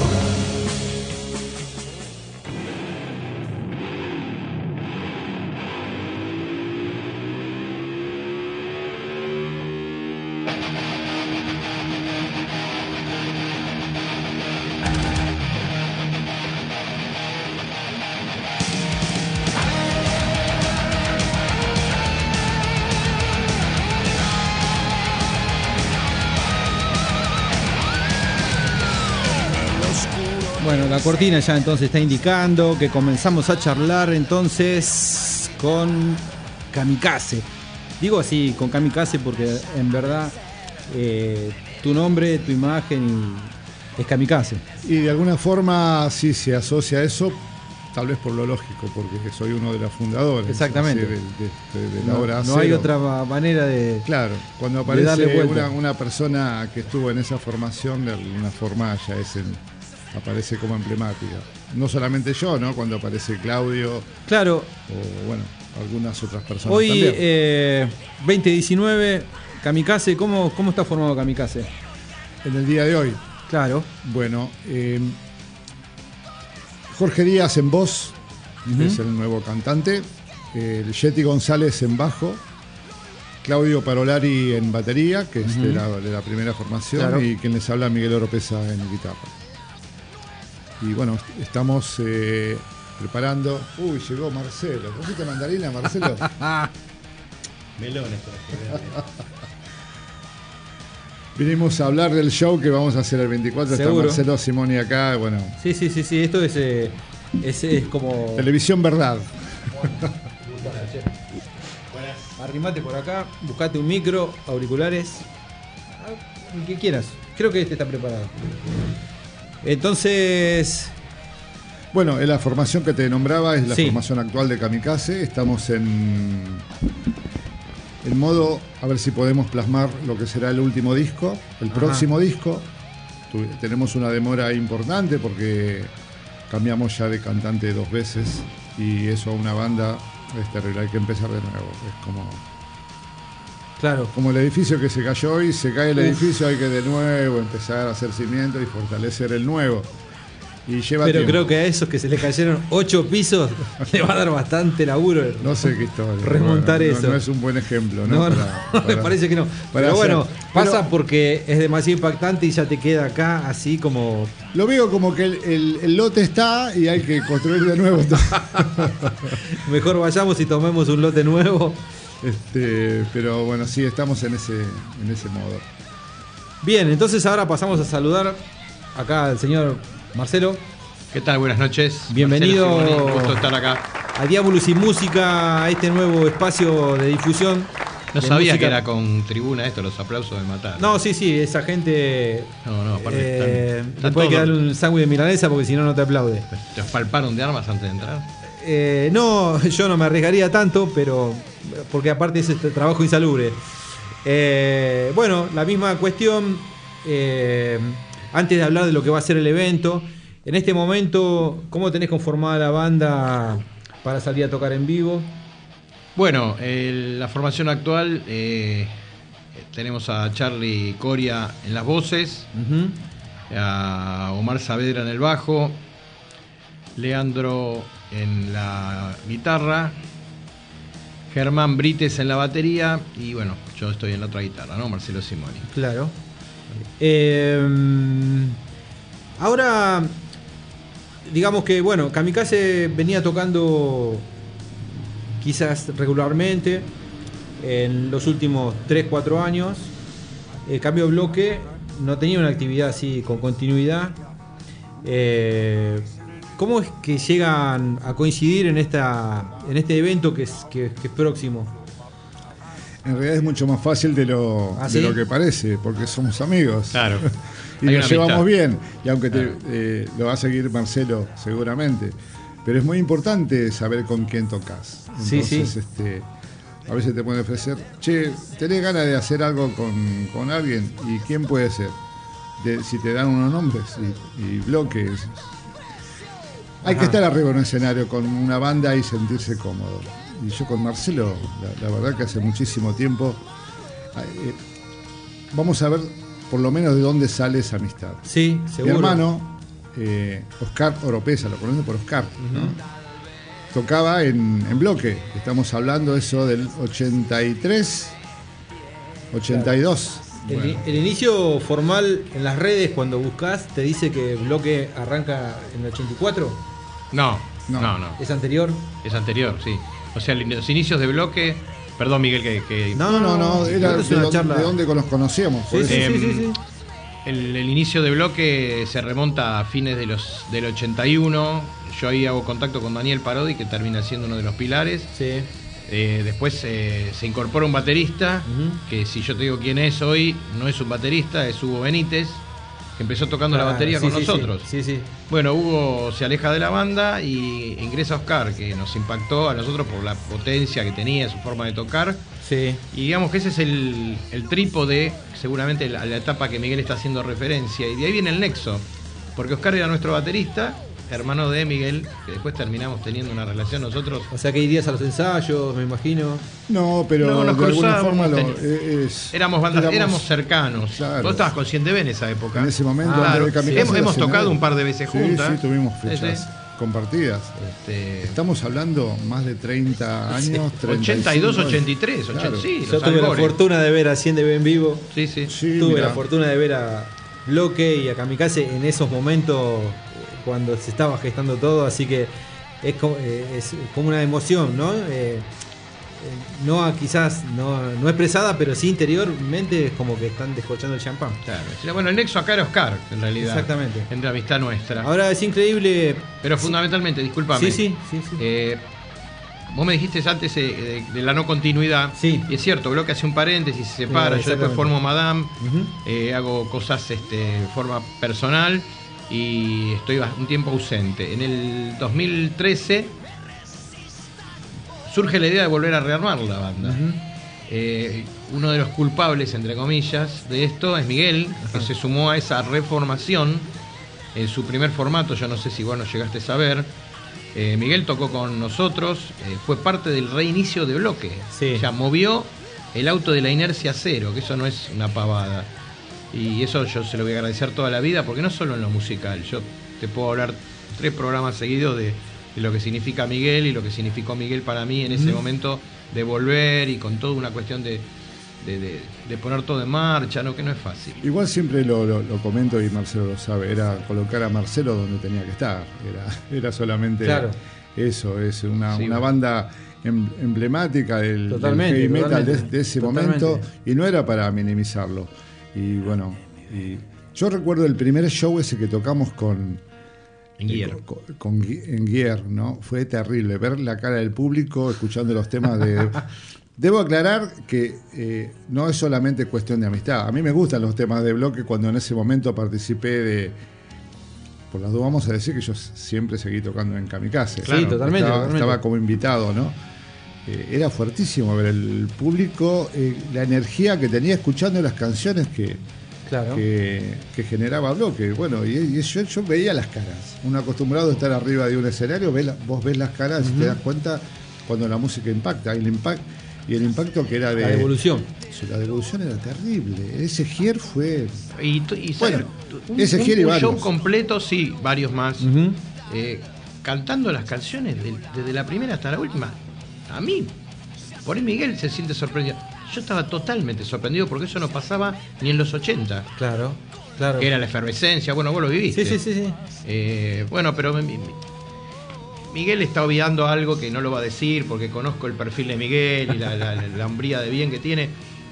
Bueno, la cortina ya entonces está indicando que comenzamos a charlar entonces con Kamikaze. Digo así, con Kamikaze, porque en verdad tu nombre, tu imagen es Kamikaze. Y de alguna forma sí se asocia a eso, tal vez por lo lógico, porque soy uno de los fundadores. Exactamente. De la obra No Acero. hay otra manera de... Claro, cuando de darle aparece vuelta. una persona que estuvo en esa formación, de alguna forma ya aparece como emblemática. No solamente yo, ¿no? Cuando aparece Claudio. Claro. O bueno, algunas otras personas Hoy, también. 2019, Kamikaze, ¿cómo está formado Kamikaze? En el día de hoy. Claro. Bueno, Jorge Díaz en voz, es el nuevo cantante. El Yeti González en bajo. Claudio Parolari en batería, que es de la primera formación. Claro. Y quien les habla, Miguel Oropesa en guitarra. Y bueno, estamos preparando. Uy, llegó Marcelo. ¿Trajiste mandarina, Marcelo? Melones. Vinimos a hablar del show que vamos a hacer el 24. Seguro. Está Marcelo Simoni acá. Bueno, Sí, esto es como... televisión verdad. Arrimate por acá, buscate un micro, auriculares, el que quieras. Creo que este está preparado. Entonces, Bueno, la formación que te nombraba es la Sí. formación actual de Kamikaze. Estamos en modo, a ver si podemos plasmar lo que será el último disco, el próximo disco. Tenemos una demora importante porque cambiamos ya de cantante 2 veces y eso a una banda es terrible, hay que empezar de nuevo. Es como Claro. Como el edificio que se cayó hoy, se cae el edificio, hay que de nuevo empezar a hacer cimiento y fortalecer el nuevo. Y lleva Pero tiempo. creo que a esos que se les cayeron 8 pisos le va a dar bastante laburo. No sé qué historia. Remontar Bueno, eso. No es un buen ejemplo, ¿no? No, me parece que no. Pero bueno, hacer. pasa porque es demasiado impactante y ya te queda acá así como... Lo veo como que el lote está y hay que construir de nuevo. Mejor vayamos y tomemos un lote nuevo. Pero bueno, sí, estamos en ese modo. Bien, entonces ahora pasamos a saludar acá al señor Marcelo. ¿Qué tal? Buenas noches. Bienvenido. Marcelo Simoni, un gusto estar acá. A Diabolus y Música, a este nuevo espacio de difusión. No de sabía música. que era con tribuna esto, los aplausos de matar. No, sí, esa gente... No, aparte están después hay que todos- darle un sándwich de milanesa porque si no, no te aplaude. ¿Te palparon de armas antes de entrar? No, yo no me arriesgaría tanto, pero porque aparte es este trabajo insalubre. Bueno, la misma cuestión, antes de hablar de lo que va a ser el evento, en este momento, ¿cómo tenés conformada la banda para salir a tocar en vivo? Bueno, la formación actual, tenemos a Charlie Coria en las voces, a Omar Saavedra en el bajo, Leandro en la guitarra, Germán Brites en la batería y bueno, yo estoy en la otra guitarra, ¿no? Marcelo Simoni. Claro. Ahora, digamos que, bueno, Kamikaze venía tocando quizás regularmente en los últimos 3-4 años. El cambio de bloque no tenía una actividad así con continuidad. ¿Cómo es que llegan a coincidir en este evento que es próximo? En realidad es mucho más fácil de lo ¿Sí? que parece, porque somos amigos. Claro. Y Hay nos una llevamos amistad. bien. Y aunque lo va a seguir Marcelo seguramente. Pero es muy importante saber con quién tocas. Sí, Entonces, a veces te pueden ofrecer, che, ¿tenés ganas de hacer algo con alguien? ¿Y quién puede ser? Si te dan unos nombres y bloques. Hay que estar arriba en un escenario con una banda y sentirse cómodo. Y yo con Marcelo, la verdad que hace muchísimo tiempo, vamos a ver por lo menos de dónde sale esa amistad. Sí, seguro. Mi hermano, Oscar Oropesa, lo conocen por Oscar, ¿no? Tocaba en bloque. Estamos hablando eso del 83, 82. Bueno. El inicio formal en las redes, cuando buscas, te dice que bloque arranca en el 84. No. ¿Es anterior? Es anterior, sí. O sea, los inicios de bloque. Perdón, Miguel, que No, era es una charla. de dónde nos conocíamos. por Sí, eso. sí. el inicio de bloque se remonta a fines del 81. Yo ahí hago contacto con Daniel Parodi, que termina siendo uno de los pilares. Sí. Después se incorpora un baterista, que si yo te digo quién es hoy, no es un baterista, es Hugo Benítez, que empezó tocando la batería con nosotros. Sí. Bueno, Hugo se aleja de la banda y ingresa Oscar, que nos impactó a nosotros por la potencia que tenía, su forma de tocar. Sí. Y digamos que ese es el trípode, seguramente la etapa que Miguel está haciendo referencia, y de ahí viene el nexo, porque Oscar era nuestro baterista, hermano de Miguel, que después terminamos teniendo una relación nosotros. O sea que irías a los ensayos, me imagino. No, pero No, nos de alguna cruzábamos, forma éramos cercanos. Claro. Vos estabas con Siente Ben en esa época. En ese momento, Claro. antes de Kamikaze, Hemos era tocado escenario. un par de veces juntas. Sí, tuvimos fechas compartidas. Estamos hablando más de 30 años. 82, 35, 83, claro. sí, Yo los tuve la albores. fortuna de ver a Siente en vivo. Sí. Sí, Tuve mirá. la fortuna de ver a Bloque y a Kamikaze en esos momentos cuando se estaba gestando todo, así que es como una emoción, ¿no? Quizás no expresada, pero sí interiormente es como que están descorchando el champán. Claro. Bueno, el nexo acá era Oscar, en realidad. Exactamente. Entre amistad nuestra. Ahora es increíble. Pero fundamentalmente, discúlpame. Sí. Vos me dijiste antes de la no continuidad. Sí. Y es cierto, Bloque hace un paréntesis, se separa. Yo después exactamente. formo Madame, Ujú. hago cosas de forma personal y estoy un tiempo ausente. En el 2013 surge la idea de volver a rearmar la banda. Uno de los culpables, entre comillas, de esto es Miguel, que se sumó a esa reformación en su primer formato. Yo no sé si vos nos llegaste a saber. Miguel tocó con nosotros, fue parte del reinicio de Bloque. Sí. O sea, movió el auto de la inercia cero, que eso no es una pavada. Y eso yo se lo voy a agradecer toda la vida, porque no solo en lo musical. Yo te puedo hablar 3 programas seguidos de lo que significa Miguel y lo que significó Miguel para mí en ese momento de volver y con toda una cuestión de poner todo en marcha, ¿no? Que no es fácil. Igual siempre lo comento y Marcelo lo sabe, era colocar a Marcelo donde tenía que estar. Era solamente eso, es una banda emblemática del heavy metal de ese momento, y no era para minimizarlo. Y bueno, yo recuerdo el primer show ese que tocamos en Gear, ¿no? Fue terrible ver la cara del público escuchando los temas de... Debo aclarar que no es solamente cuestión de amistad. A mí me gustan los temas de bloque. Cuando en ese momento participé por las dos, vamos a decir que yo siempre seguí tocando en Kamikaze. Claro, sí, totalmente. Estaba como invitado, ¿no? Era fuertísimo ver el público, la energía que tenía escuchando las canciones que generaba bloque. Bueno, y yo veía las caras. Uno acostumbrado a estar arriba de un escenario, vos ves las caras y te das cuenta cuando la música impacta. Y el impacto que era de... La devolución. La devolución era terrible. Ese Gier fue... Bueno, ese Gier y un varios. show completo, sí, varios más. Cantando las canciones desde la primera hasta la última. A mí, por ahí Miguel se siente sorprendido. Yo estaba totalmente sorprendido porque eso no pasaba ni en los 80. Claro. Que era la efervescencia. Bueno, vos lo viviste. Sí. Bueno, pero Miguel está obviando algo que no lo va a decir porque conozco el perfil de Miguel y la hombría de bien que tiene.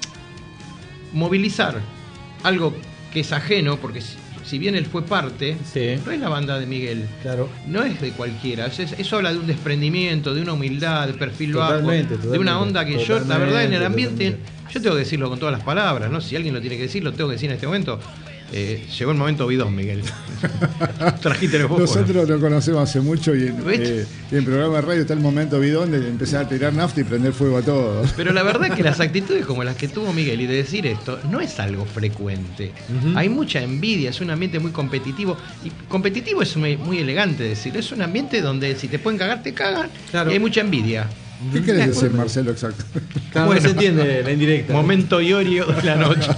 Movilizar algo que es ajeno, porque si bien él fue parte, no es la banda de Miguel. Claro. No es de cualquiera. Eso habla de un desprendimiento, de una humildad, de perfil bajo, de una onda que yo, la verdad, en el ambiente, yo tengo que decirlo con todas las palabras, ¿no? Si alguien lo tiene que decir, lo tengo que decir en este momento. Llegó el momento bidón, Miguel. Trajiste los fósforos. Nosotros lo conocemos hace mucho y en programa de radio está el momento bidón de empezar a tirar nafta y prender fuego a todos. Pero la verdad es que las actitudes como las que tuvo Miguel y de decir esto no es algo frecuente. Hay mucha envidia, es un ambiente muy competitivo. Y competitivo es muy elegante decir. Es un ambiente donde si te pueden cagar, te cagan. Claro. Y hay mucha envidia. ¿Qué querés decir, Marcelo, exacto? Claro, bueno, no se entiende la indirecta. Momento Iorio de la noche.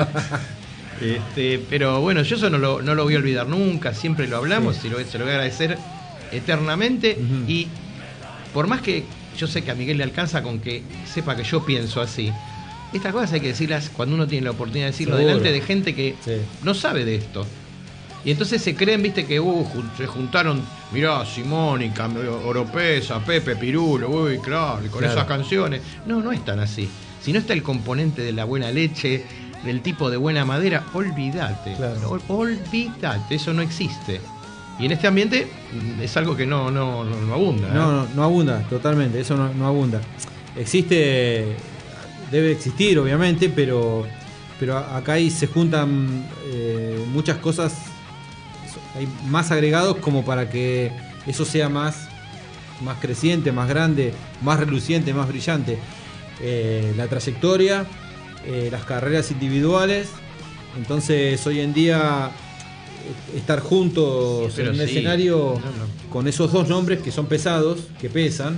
Pero bueno, yo eso no lo voy a olvidar nunca, siempre lo hablamos y se lo voy a agradecer eternamente. Y por más que yo sé que a Miguel le alcanza con que sepa que yo pienso así, estas cosas hay que decirlas cuando uno tiene la oportunidad de decirlo delante de gente que no sabe de esto. Y entonces se creen, viste, que se juntaron, mirá, Simónica, Oropesa, Pepe Pirulo, uy, claro, y con esas canciones. No es tan así. Si no está el componente de la buena leche, del tipo de buena madera, olvídate. Olvídate, eso no existe. Y en este ambiente es algo que no abunda. No abunda, totalmente, eso no abunda. Existe, debe existir, obviamente, pero acá ahí se juntan muchas cosas, hay más agregados como para que eso sea más creciente, más grande, más reluciente, más brillante. La trayectoria, las carreras individuales. Entonces hoy en día estar juntos en un escenario con esos dos nombres que son pesados, que pesan,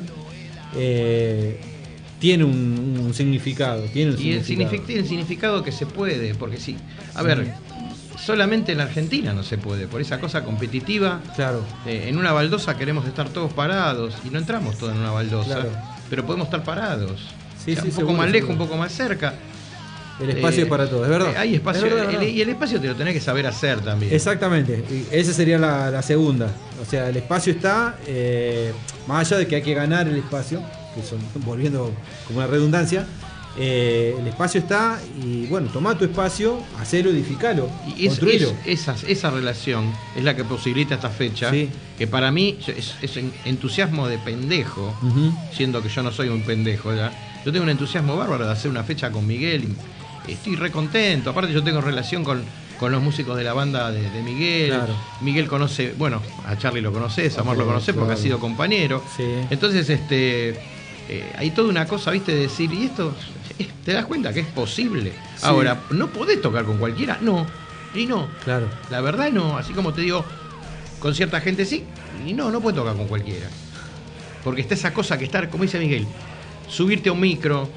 tiene un significado. Y el significado que se puede, porque sí, a ver, solamente en Argentina no se puede, por esa cosa competitiva. Claro. En una baldosa queremos estar todos parados y no entramos todos en una baldosa, pero podemos estar parados. Un poco más lejos, un poco más cerca. El espacio es para todos, es verdad. Hay espacio, y el espacio te lo tenés que saber hacer también. Exactamente, esa sería la segunda. O sea, el espacio está, más allá de que hay que ganar el espacio, que son volviendo como una redundancia, el espacio está y bueno, tomá tu espacio, hacelo, edificalo, construilo. Esa relación es la que posibilita esta fecha, que para mí es entusiasmo de pendejo, siendo que yo no soy un pendejo ya. Yo tengo un entusiasmo bárbaro de hacer una fecha con Miguel y estoy re contento. Aparte yo tengo relación con los músicos de la banda de Miguel. Claro. Miguel conoce, bueno, a Charlie lo conoces, a Amor lo conoces porque ha sido compañero. Sí. Entonces hay toda una cosa, viste, de decir, y esto, ¿te das cuenta que es posible? Sí. Ahora, ¿no podés tocar con cualquiera? No. Y no. Claro. La verdad no, así como te digo, con cierta gente sí, y no podés tocar con cualquiera. Porque está esa cosa que estar, como dice Miguel, subirte a un micro,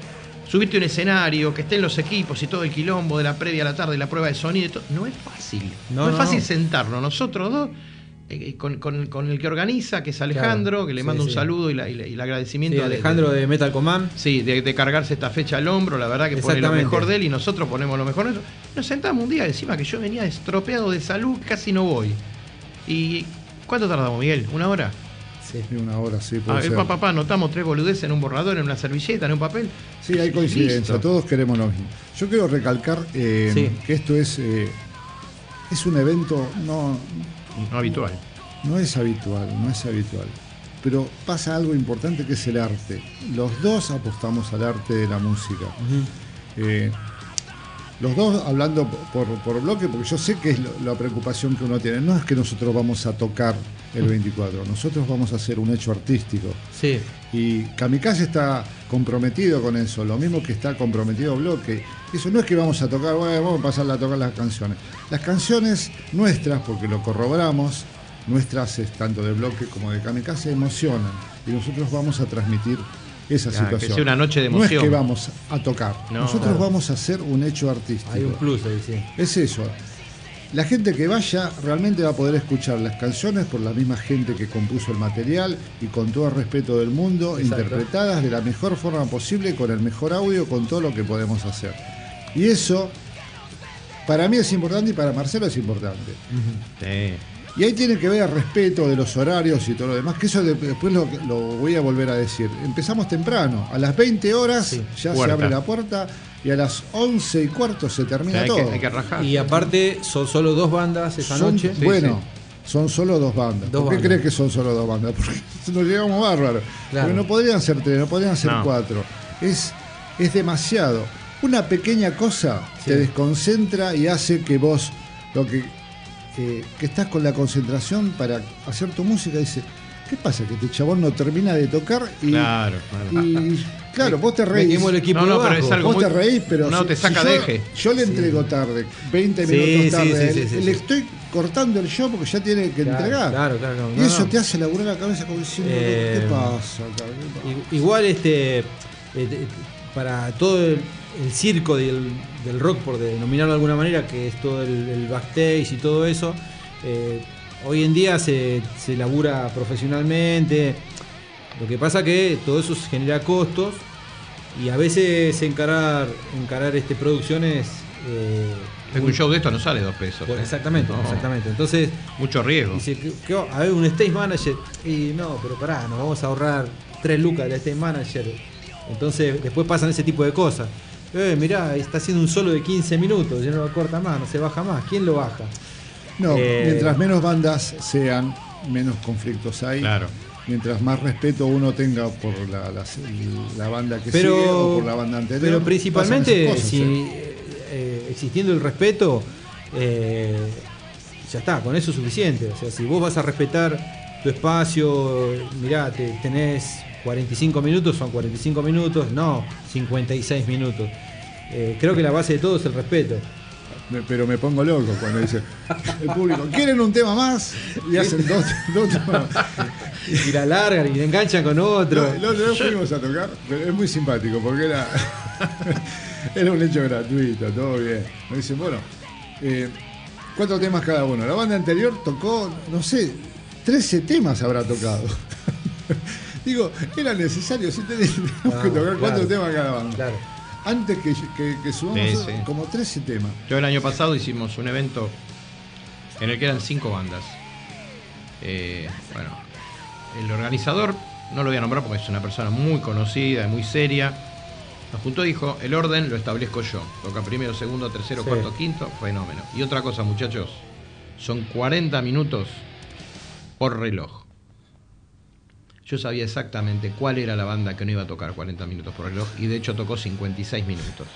subirte a un escenario, que estén los equipos y todo el quilombo de la previa a la tarde, la prueba de sonido y todo. No es fácil. No es fácil sentarnos nosotros dos, con el que organiza, que es Alejandro, que le mando un saludo y el agradecimiento. Sí, Alejandro de Metal Command. Sí, de cargarse esta fecha al hombro, la verdad que pone lo mejor de él y nosotros ponemos lo mejor de nosotros. Nos sentamos un día encima que yo venía estropeado de salud, casi no voy. ¿Y cuánto tardamos, Miguel? ¿1 hora? Sí, 1 hora, sí. Puede ser. Papá, anotamos 3 boludeces en un borrador, en una servilleta, en un papel. Sí, hay coincidencia, listo. Todos queremos lo mismo. Yo quiero recalcar que esto es un evento no habitual. No es habitual. Pero pasa algo importante que es el arte. Los dos apostamos al arte de la música. Los dos hablando por bloque, porque yo sé que es la preocupación que uno tiene. No es que nosotros vamos a tocar el 24, nosotros vamos a hacer un hecho artístico. Sí. Y Kamikaze está comprometido con eso, lo mismo que está comprometido Bloque. Eso no es que vamos a tocar, bueno, vamos a pasar a tocar las canciones. Las canciones nuestras, porque lo corroboramos, nuestras tanto de Bloque como de Kamikaze emocionan. Y nosotros vamos a transmitir esa situación. Que sea una noche de emoción. No es que vamos a tocar, nosotros vamos a hacer un hecho artístico. Hay un plus ahí, sí. Es eso. La gente que vaya realmente va a poder escuchar las canciones por la misma gente que compuso el material y con todo el respeto del mundo, interpretadas de la mejor forma posible, con el mejor audio, con todo lo que podemos hacer. Y eso, para mí es importante y para Marcelo es importante. Sí. Y ahí tiene que ver el respeto de los horarios y todo lo demás, que eso después lo voy a volver a decir. Empezamos temprano, a las 20 horas ya se abre la puerta y a las 11:15 se termina todo. Hay que rajar. Y aparte son solo 2 bandas esa noche. Son solo 2 bandas. ¿Por qué crees que son solo 2 bandas? Porque nos llegamos bárbaros. Claro. Porque no podrían ser 3, no podrían ser 4. Es demasiado. Una pequeña cosa te desconcentra y hace que vos que estás con la concentración para hacer tu música, dice, ¿qué pasa? Que este chabón no termina de tocar y claro, vos te reís. Pero es algo vos te reís, pero te saca de eje. Yo le entrego tarde, 20 minutos tarde, le estoy cortando el show porque ya tiene que entregar. Claro, y eso te hace laburar la cabeza como diciendo, ¿qué pasa? Igual para todo el circo del rock, por denominarlo de alguna manera, que es todo el backstage y todo eso, hoy en día se labura profesionalmente. Lo que pasa que todo eso genera costos y a veces encarar producciones. Un show de esto no sale 2 pesos. Exactamente. Entonces, mucho riesgo. Dice, a ver, un stage manager, y no, pero pará, nos vamos a ahorrar 3 lucas del stage manager. Entonces, después pasan ese tipo de cosas. Mirá, está haciendo un solo de 15 minutos, ya no lo corta más, no se baja más. ¿Quién lo baja? No, mientras menos bandas sean, menos conflictos hay. Claro. Mientras más respeto uno tenga por la banda que sigue o por la banda anterior. Pero principalmente, existiendo el respeto, ya está, con eso es suficiente. O sea, si vos vas a respetar tu espacio, mirá, tenés 45 minutos, son 45 minutos, no 56 minutos. Creo que la base de todo es el respeto. Pero me pongo loco cuando dice el público, ¿quieren un tema más? Y hacen dos temas. Y la largan y la enganchan con otro. No fuimos a tocar, pero es muy simpático porque era un hecho gratuito, todo bien. Me dicen, bueno, 4 temas cada uno. La banda anterior tocó, no sé, 13 temas habrá tocado. Digo, era necesario, si teníamos que tocar 4 temas cada banda. Claro. Antes que subamos como 13 temas. Yo el año pasado hicimos un evento en el que eran 5 bandas. Bueno, el organizador, no lo voy a nombrar porque es una persona muy conocida, muy seria, nos juntó y dijo, el orden lo establezco yo. Toca primero, segundo, tercero, cuarto, quinto, fenómeno. Y otra cosa, muchachos, son 40 minutos por reloj. Yo sabía exactamente cuál era la banda que no iba a tocar 40 minutos por reloj y de hecho tocó 56 minutos.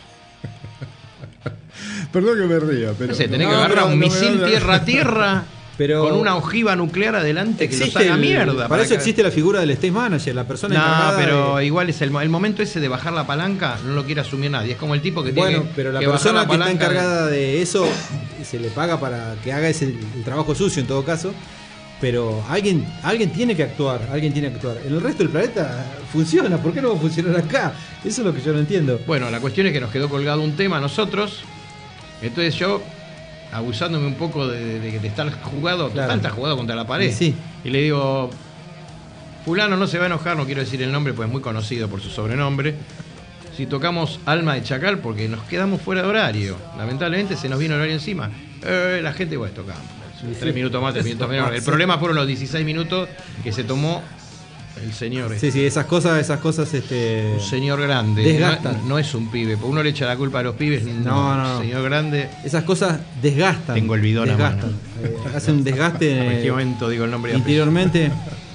Perdón que me ría, pero... No sé, tenés que agarrar un misil tierra-tierra con una ojiva nuclear adelante que lo saca mierda. Para eso existe la figura del stage manager, la persona encargada. No, pero igual es el momento ese de bajar la palanca, no lo quiere asumir nadie. Es como el tipo que tiene Bueno, pero la persona que está encargada de eso se le paga para que haga el trabajo sucio en todo caso. pero alguien tiene que actuar, En el resto del planeta funciona, ¿por qué no va a funcionar acá? Eso es lo que yo no entiendo. Bueno, la cuestión es que nos quedó colgado un tema a nosotros, entonces yo, abusándome un poco de estar jugado, Claro. tanta jugado contra la pared, Sí. y le digo, fulano no se va a enojar, no quiero decir el nombre, pues es muy conocido por su sobrenombre, si tocamos Alma de Chacal, porque nos quedamos fuera de horario, lamentablemente se nos vino el horario encima, la gente, bueno, tocamos. 3 minutos más, 3 minutos menos. El problema fueron los 16 minutos que se tomó el señor. Sí, esas cosas, Un señor grande. Desgastan. No es un pibe, porque uno le echa la culpa a los pibes. No. Señor grande. Esas cosas desgastan. Tengo el bidón a desgastan. Hacen un desgaste ¿En qué momento digo el nombre y interiormente.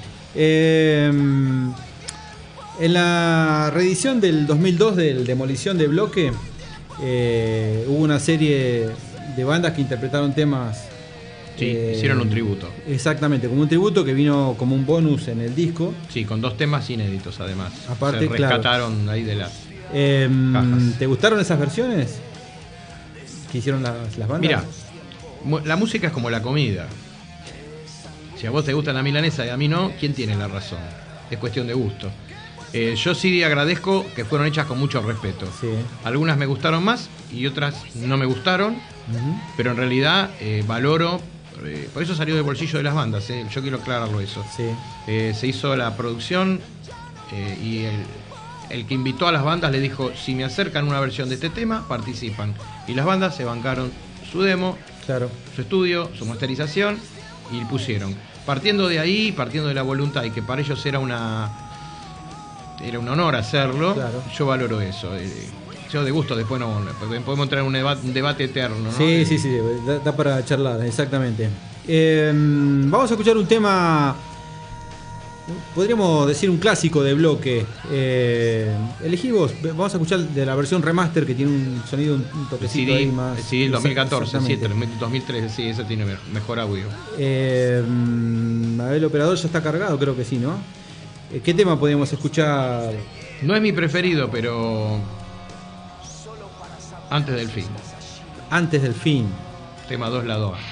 En la reedición del 2002 del Demolición de Bloque, hubo una serie de bandas que interpretaron temas. Sí, hicieron un tributo. Exactamente, como un tributo que vino como un bonus en el disco. Sí, con 2 temas inéditos además. Aparte, se rescataron ahí de las cajas. ¿Te gustaron esas versiones que hicieron las bandas? Mira, la música es como la comida. Si a vos te gusta la milanesa y a mí no, ¿quién tiene la razón? Es cuestión de gusto. Yo sí agradezco que fueron hechas con mucho respeto. Sí. Algunas me gustaron más y otras no me gustaron, pero en realidad valoro. Por eso salió del bolsillo de las bandas, yo quiero aclararlo eso. Sí. Se hizo la producción y el que invitó a las bandas le dijo, si me acercan una versión de este tema, participan. Y las bandas se bancaron su demo, Claro. su estudio, su masterización y pusieron. Partiendo de ahí, partiendo de la voluntad y que para ellos era un honor hacerlo, Claro. yo valoro eso. Yo de gusto después no podemos entrar en un debate eterno, ¿no? Sí, da para charlar, exactamente. Vamos a escuchar un tema, podríamos decir un clásico de Bloque. Elegí vos, vamos a escuchar de la versión remaster que tiene un sonido, un toquecito CD, ahí más. sí, el 2014, sí, Exactamente. 2013, sí, ese tiene mejor audio. A ver, el operador ya está cargado, creo que sí, ¿no? ¿Qué tema podemos escuchar? No es mi preferido, pero antes del fin. Antes del fin. Tema 2, lado A.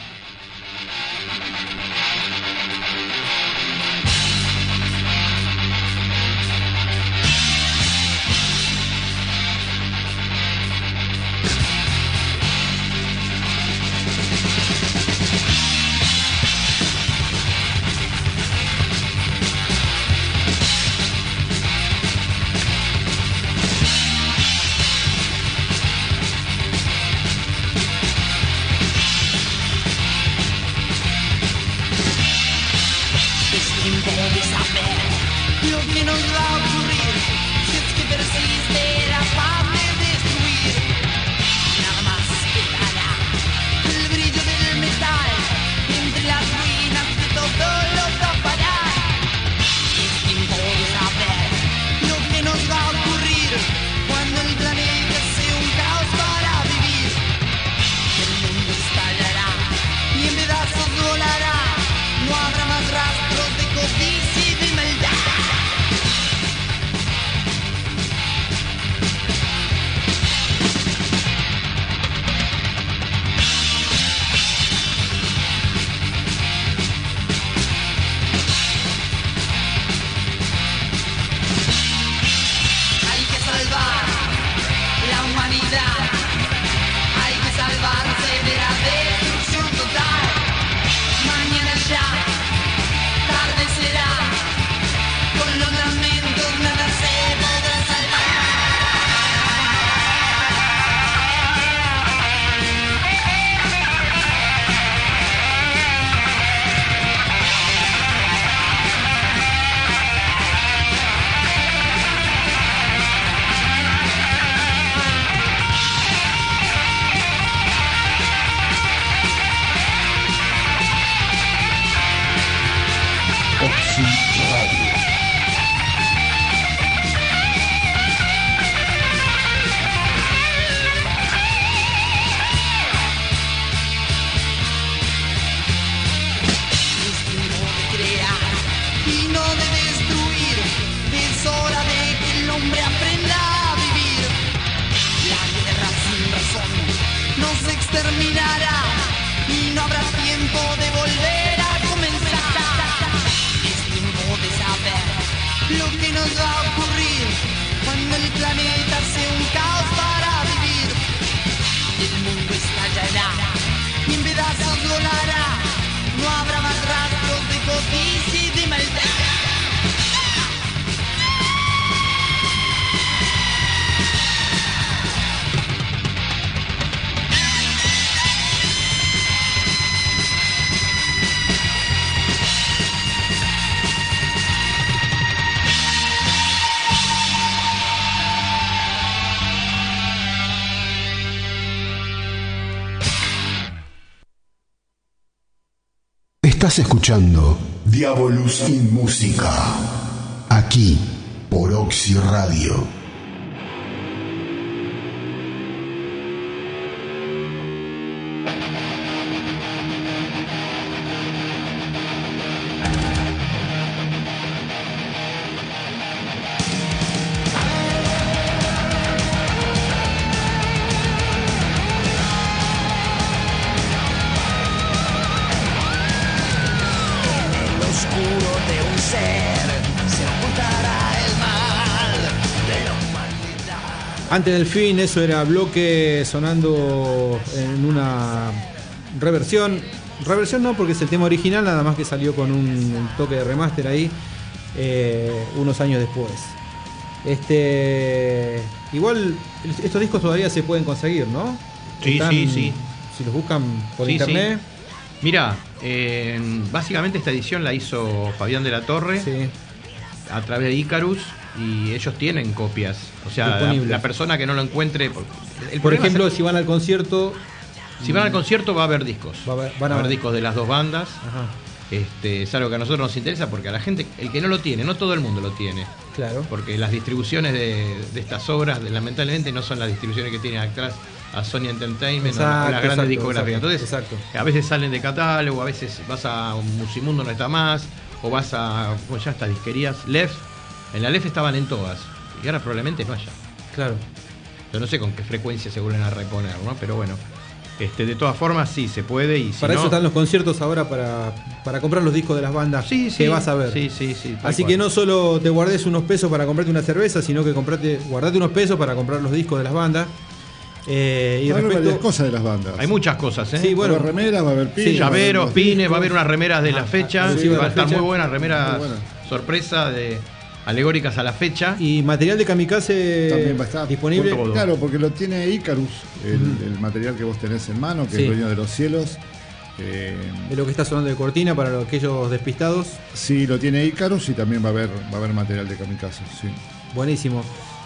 Terminará y no habrá tiempo de volver a comenzar. nos va a ocurrir cuando el planeta sea un caos para vivir? El mundo estallará y en pedazos volará. No habrá más rastros de codicia y de maldad. Estás escuchando Diabolus in Música, aquí por Oxy Radio. Antes del fin, eso era Bloque sonando en una reversión. Reversión no, porque es el tema original, nada más que salió con un toque de remaster ahí, unos años después. Igual, estos discos todavía se pueden conseguir, ¿no? Sí, sí. Si los buscan por Sí, internet. sí. Mira, básicamente esta edición la hizo Fabián de la Torre a través de Icarus. Y ellos tienen copias. O sea, la persona que no lo encuentre. Por ejemplo, si van al concierto. Si van al concierto va a haber discos. Van a haber discos de las dos bandas. Ajá. Es algo que a nosotros nos interesa porque a la gente, el que no lo tiene, no todo el mundo lo tiene. Claro. Porque las distribuciones de estas obras, lamentablemente, no son las distribuciones que tienen atrás a Sony Entertainment o las grandes discográficas. Entonces, a veces salen de catálogo, a veces vas a un Musimundo, no está más, o vas a, ya estas disquerías, Left. En la LEF estaban en todas, y ahora probablemente no haya. Claro. Yo no sé con qué frecuencia se vuelven a reponer, ¿no? Pero bueno, de todas formas sí se puede. Y si para no, eso están los conciertos ahora, para comprar los discos de las bandas que vas a ver. Sí. Así que no solo te guardes unos pesos para comprarte una cerveza, sino que guardate unos pesos para comprar los discos de las bandas. Y va a haber varias cosas de las bandas. Hay muchas cosas, ¿eh? Sí, bueno, va a haber remeras, va a haber pines, llaveros, pines, va a haber unas remeras de la fecha. Va a estar muy buenas remeras, muy buena. Sorpresa de alegóricas a la fecha. Y material de Kamikaze también va a estar disponible. Claro, porque lo tiene Icarus, el material que vos tenés en mano, que es Dueño de los Cielos. Es lo que está sonando de cortina para aquellos despistados. Sí, lo tiene Icarus y también va a haber material de Kamikaze. Sí. Buenísimo.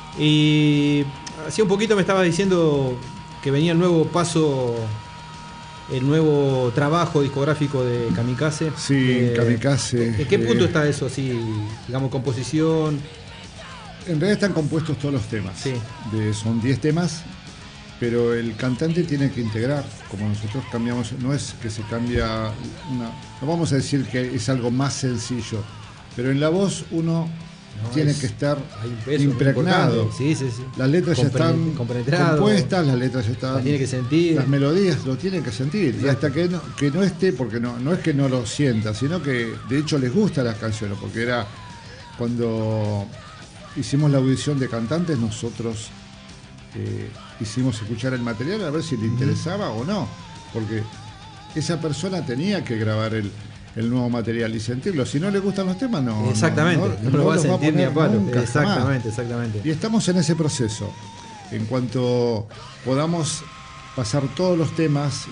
Y hacía un poquito me estabas diciendo que venía el nuevo paso, el nuevo trabajo discográfico de Kamikaze. Sí, Kamikaze. ¿En qué punto está eso? Así, digamos, composición. En realidad están compuestos todos los temas. Sí. Son 10 temas, pero el cantante tiene que integrar. Como nosotros cambiamos, no es que se cambia no vamos a decir que es algo más sencillo, pero en la voz uno tiene que estar impregnado. Sí. Las letras ya están compuestas, las letras ya están. Las tiene que sentir. Las melodías lo tienen que sentir. Exacto. Y hasta que no esté, porque no es que no lo sienta, sino que de hecho les gustan las canciones, porque era cuando hicimos la audición de cantantes, nosotros hicimos escuchar el material a ver si le interesaba o no, porque esa persona tenía que grabar el nuevo material y sentirlo. Si no le gustan los temas, no. Exactamente, no lo va a sentir ni a palo. Exactamente. Y estamos en ese proceso. En cuanto podamos pasar todos los temas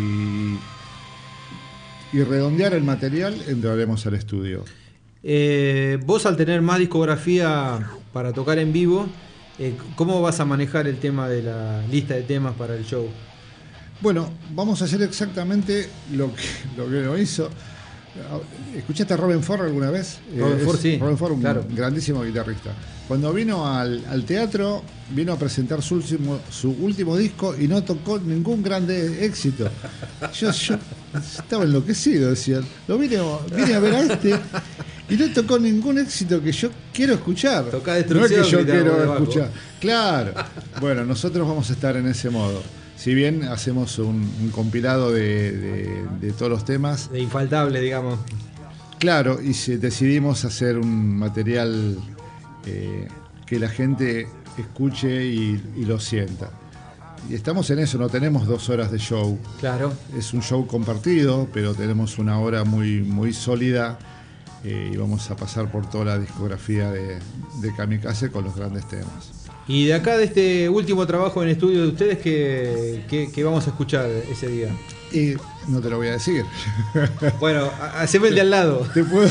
y redondear el material, entraremos al estudio. Vos, al tener más discografía para tocar en vivo, ¿cómo vas a manejar el tema de la lista de temas para el show? Bueno, vamos a hacer exactamente lo que lo hizo. ¿Escuchaste a Robben Ford alguna vez? Sí. Robben Ford, un grandísimo guitarrista. Cuando vino al teatro, vino a presentar su último disco y no tocó ningún grande éxito. Yo estaba enloquecido, decía. Vine a ver a este y no tocó ningún éxito que yo quiero escuchar. Toca Destrucción. No es que yo quiero escuchar. Claro. Bueno, nosotros vamos a estar en ese modo. Si bien hacemos un compilado de todos los temas. De infaltable, digamos. Claro, y decidimos hacer un material que la gente escuche y lo sienta. Y estamos en eso, no tenemos 2 horas de show. Claro. Es un show compartido, pero tenemos una hora muy, muy sólida y vamos a pasar por toda la discografía de Kamikaze con los grandes temas. Y de acá, de este último trabajo en estudio de ustedes, ¿qué vamos a escuchar ese día? Y no te lo voy a decir. Bueno, haceme el de al lado. Te puedo...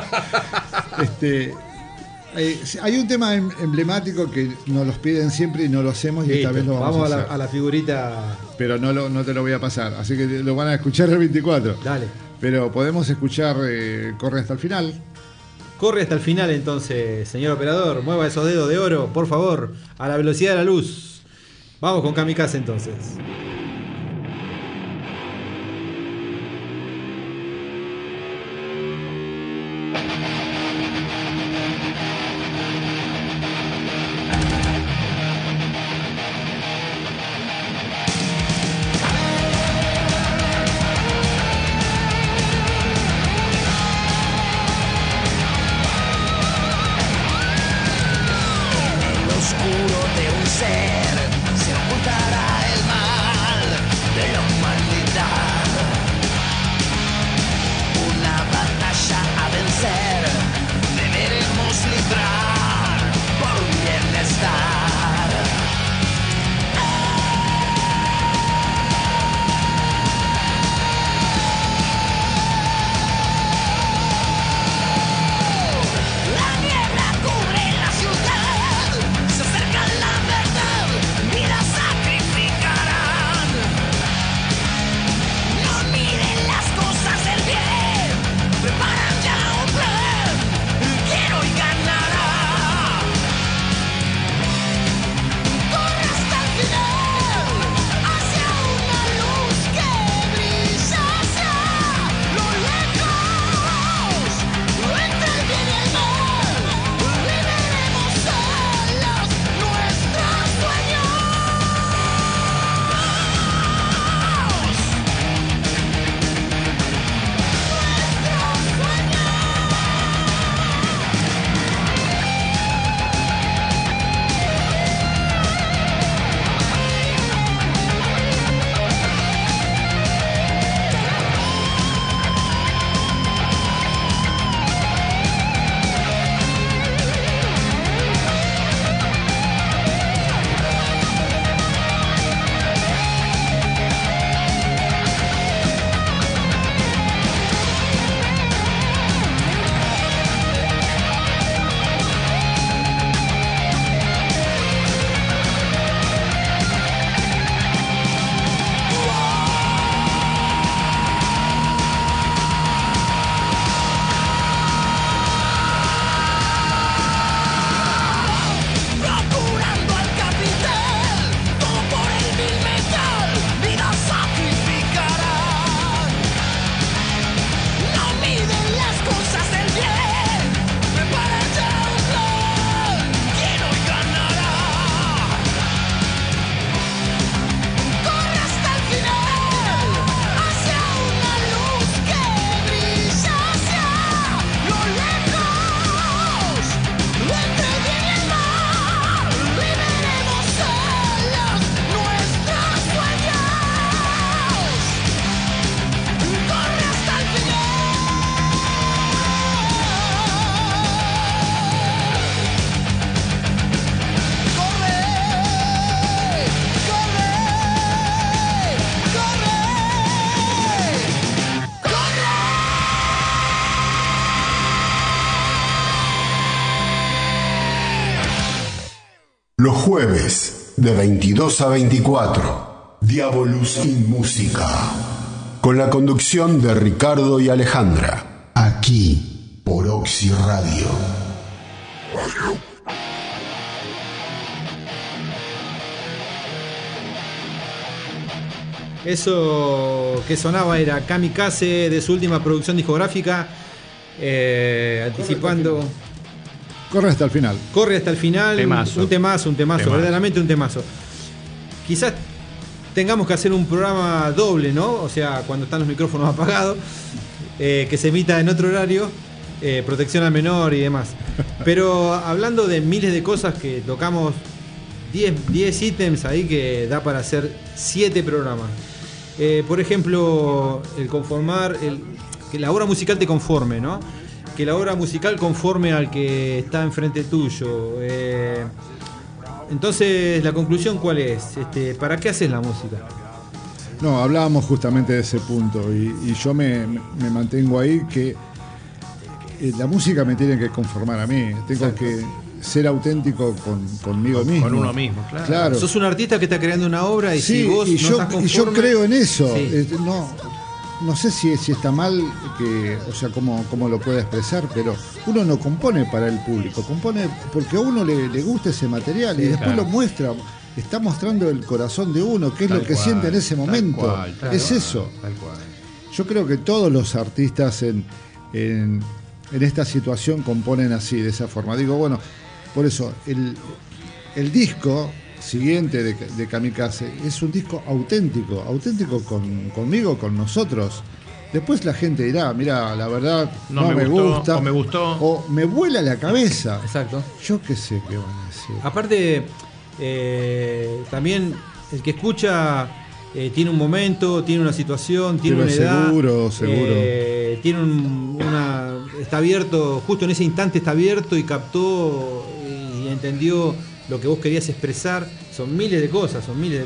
hay un tema emblemático que nos los piden siempre y no lo hacemos y esta vez lo vamos a hacer. A la figurita. Pero no te lo voy a pasar, así que lo van a escuchar el 24. Dale. Pero podemos escuchar Corre hasta el final. Corre hasta el final entonces, señor operador. Mueva esos dedos de oro, por favor, a la velocidad de la luz. Vamos con Kamikaze entonces. Se ocultará el mal de la humanidad. Una batalla a vencer, deberemos librar por un bienestar. La niebla cubre la ciudad, se acerca la verdad, vidas sacrificarán. No miren las cosas del bien, preparan ya un plan, quiero y ganará. Corre hasta el final, hacia una luz que brilla hacia lo lejos, entre el bien y el mal, liberemos alas nuestros sueños. Procurando al capital, todo por el vil metal, vidas sacrificarán. No miden las cosas del bien, preparan ya un plan, quiero y ganará. Corre hasta el final, hacia una luz que brilla hacia lo lejos, entre el bien y el mal, liberemos alas nuestros sueños. Corre hasta el final. Corre, corre, corre, corre. Los jueves de 22 a 24, Diabolus in Música, con la conducción de Ricardo y Alejandra, aquí por Oxy Radio. Eso que sonaba era Kamikaze de su última producción discográfica, anticipando. Corre hasta el final. Corre hasta el final. Temazo. Un temazo, verdaderamente un temazo. Quizás tengamos que hacer un programa doble, ¿no? O sea, cuando están los micrófonos apagados, que se emita en otro horario, protección al menor y demás. Pero hablando de miles de cosas que tocamos, 10 ítems ahí que da para hacer 7 programas. Por ejemplo, el conformar, que la obra musical te conforme, ¿no? Que la obra musical conforme al que está enfrente tuyo. Entonces, la conclusión, ¿cuál es? ¿Para qué haces la música? No, hablábamos justamente de ese punto y yo me mantengo ahí que la música me tiene que conformar a mí. Tengo Exacto. que ser auténtico conmigo mismo. Con uno mismo, claro. Sos un artista que está creando una obra y Sí, si vos y no estás conforme... yo creo en eso. Sí. No sé si está mal, o sea, cómo lo puede expresar, pero uno no compone para el público, compone porque a uno le gusta ese material y después lo muestra. Está mostrando el corazón de uno, qué es lo que siente en ese momento. Es eso. Tal cual. Yo creo que todos los artistas en esta situación componen así, de esa forma. Digo, bueno, por eso, el disco siguiente de Kamikaze es un disco auténtico conmigo, con nosotros. Después la gente dirá, mira, la verdad no me gusta, o me gustó, o me vuela la cabeza. Exacto. Yo qué sé qué van a decir. Aparte, también el que escucha tiene un momento, tiene una situación, tiene una edad. Seguro. Tiene está abierto, justo en ese instante está abierto y captó y entendió lo que vos querías expresar. Son miles de cosas.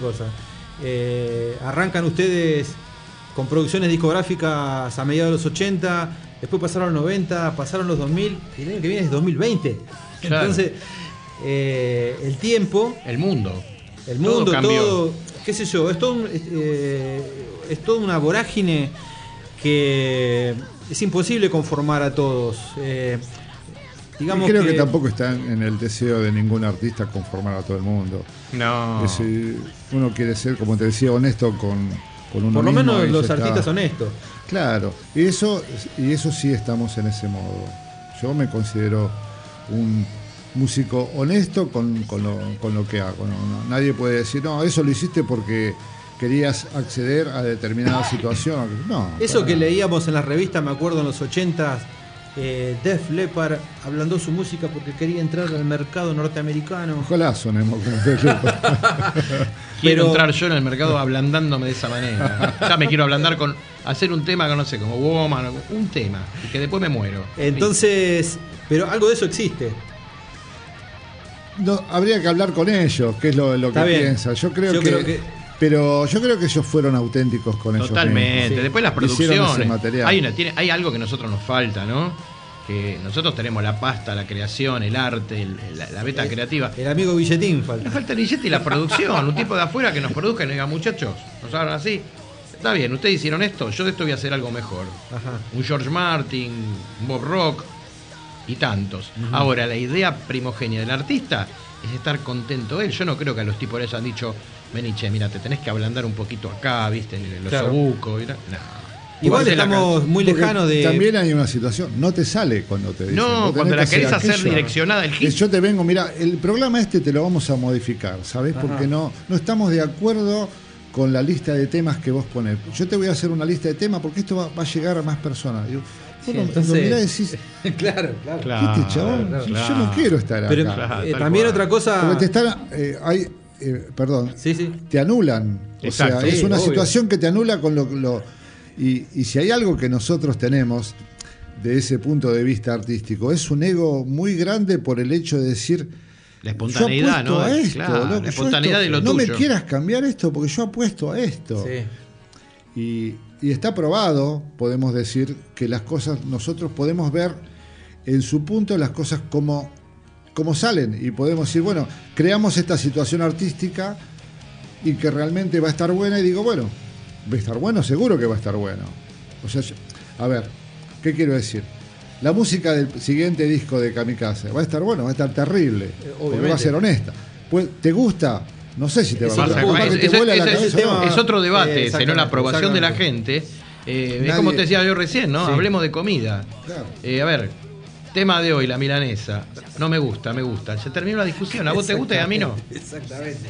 Arrancan ustedes con producciones discográficas a mediados de los 80, después pasaron los 90, pasaron los 2000, y el año que viene es 2020. Claro. Entonces, el tiempo, el mundo todo, cambió. qué sé yo, es toda una vorágine que es imposible conformar a todos. Digamos creo que tampoco está en el deseo de ningún artista conformar a todo el mundo. No. Uno quiere ser, como te decía, honesto con uno por lo mismo, menos y los ya artistas está. honestos. Claro, y eso sí estamos en ese modo. Yo me considero un músico honesto con lo que hago. Nadie puede decir, no, eso lo hiciste porque querías acceder a determinada situación. No. Eso que leíamos en las revistas, me acuerdo en los 80s, Def Leppard ablandó su música porque quería entrar al mercado norteamericano. Ojalá sonemos como Def Leppard. Quiero entrar yo en el mercado ablandándome de esa manera. Ya me quiero ablandar con hacer un tema que no sé, como Woman, un tema, y que después me muero. Entonces, pero algo de eso existe. No, habría que hablar con ellos, qué es lo que piensan. Yo creo que pero yo creo que ellos fueron auténticos con ellos. Totalmente. Sí. Después las Hicieron ese producciones. material. Hay algo que a nosotros nos falta, ¿no? Que nosotros tenemos la pasta, la creación, el arte, la beta creativa. El amigo Billetín falta. Nos falta el billete y la producción. Un tipo de afuera que nos produzca y nos diga, muchachos, nos hagan así. Está bien, ustedes hicieron esto, yo de esto voy a hacer algo mejor. Ajá. Un George Martin, un Bob Rock y tantos. Ahora, la idea primogénea del artista es estar contento él. Yo no creo que a los tipos les han dicho, vení, che, mira, te tenés que ablandar un poquito acá, viste, en los obucos. No. Igual estamos muy lejanos de... También hay una situación, no te sale cuando te dicen. No, cuando la querés hacer direccionada el hit. Yo te vengo, mira, el programa te lo vamos a modificar, ¿sabés? Porque no estamos de acuerdo con la lista de temas que vos ponés. Yo te voy a hacer una lista de temas porque esto va a llegar a más personas. Digo, entonces, lo mirá y decís, claro. ¿viste, chabón? Claro. Yo no quiero estar Pero acá. también otra cosa... Porque te están... perdón. Sí. Te anulan. Exacto. O sea, es una obvio. situación que te anula con lo y si hay algo que nosotros tenemos de ese punto de vista artístico, es un ego muy grande por el hecho de decir, la espontaneidad, yo apuesto ¿no? a esto, Claro, loco, la espontaneidad de lo no tuyo. me quieras cambiar esto porque yo apuesto a esto. Sí. Y está probado, podemos decir, que las cosas, nosotros podemos ver en su punto las cosas como salen y podemos decir, bueno, creamos esta situación artística y que realmente va a estar buena y digo, bueno, ¿va a estar bueno? Seguro que va a estar bueno. O sea, a ver, ¿qué quiero decir? La música del siguiente disco de Kamikaze, ¿va a estar bueno? Va a estar terrible, porque va a ser honesta. Pues, ¿te gusta? No sé si te va a gustar. Capaz que te vuela la cabeza, ¿no? Es otro debate, exactamente, ¿no? La aprobación de la gente. Es como te decía yo recién, ¿no? Sí. Hablemos de comida. Claro. A ver, tema de hoy, la milanesa. No me gusta. Se terminó la discusión. ¿A vos te gusta y a mí no? Exactamente.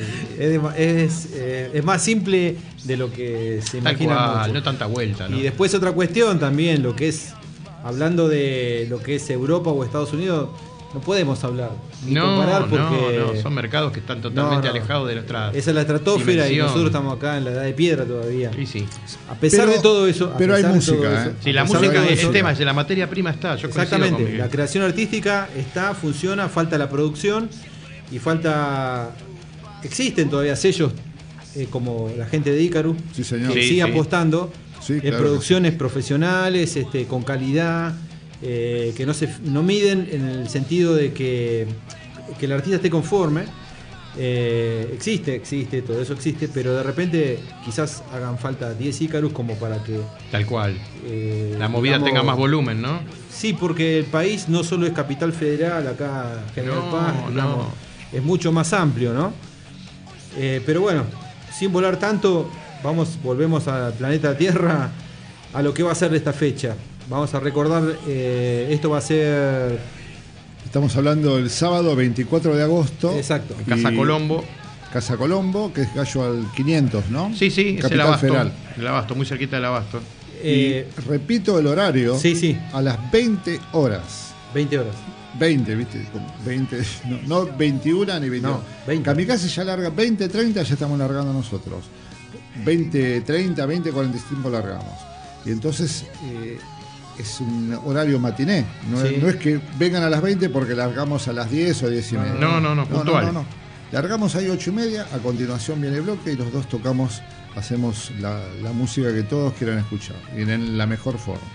Es más simple de lo que se Tal imagina. cual, mucho. no tanta vuelta, ¿no? Y después otra cuestión también, lo que es, hablando de lo que es Europa o Estados Unidos, no podemos hablar ni comparar porque no, son mercados que están totalmente alejados de nuestra esa es la estratosfera dimensión. y nosotros estamos acá en la edad de piedra todavía. Sí. A pesar de todo eso, pero hay música, Sí, la música, el tema es de la materia prima está. Yo exactamente, la creación artística está, funciona, falta la producción y existen todavía sellos como la gente de Icarus sí, señor. que sigue apostando en claro, producciones profesionales, con calidad, que no miden en el sentido de que el artista esté conforme. Existe, todo eso existe, pero de repente quizás hagan falta 10 Icarus como para que tal cual la movida tenga más volumen, ¿no? Sí, porque el país no solo es capital federal, acá General Paz, digamos, es mucho más amplio, ¿no? Pero bueno, sin volar tanto, volvemos al planeta Tierra, a lo que va a ser de esta fecha. Vamos a recordar, esto va a ser... Estamos hablando del sábado 24 de agosto. Exacto. Casa Colombo. Casa Colombo, que es Gallo al 500, ¿no? Sí, es el Capital Abasto. Federal. El Abasto, muy cerquita del Abasto. Y repito el horario. Sí. A las 20 horas. 20 horas. 20, ¿viste? 20, no 21 ni 21. No, 20. Kamikaze ya larga 20:30, ya estamos largando nosotros. 20:30, 20:45 largamos. Y entonces es un horario matiné. No es que vengan a las 20 porque largamos a las 10 o 10 y media. No, puntual. No. Largamos ahí 8 y media, a continuación viene el bloque y los dos tocamos, hacemos la música que todos quieran escuchar. Y en la mejor forma.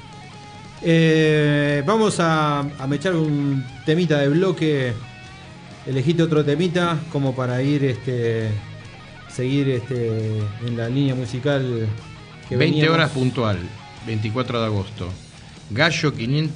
Vamos a mechar un temita de bloque. Elegiste otro temita como para ir seguir en la línea musical que 20 veníamos. horas puntual, 24 de agosto. Gallo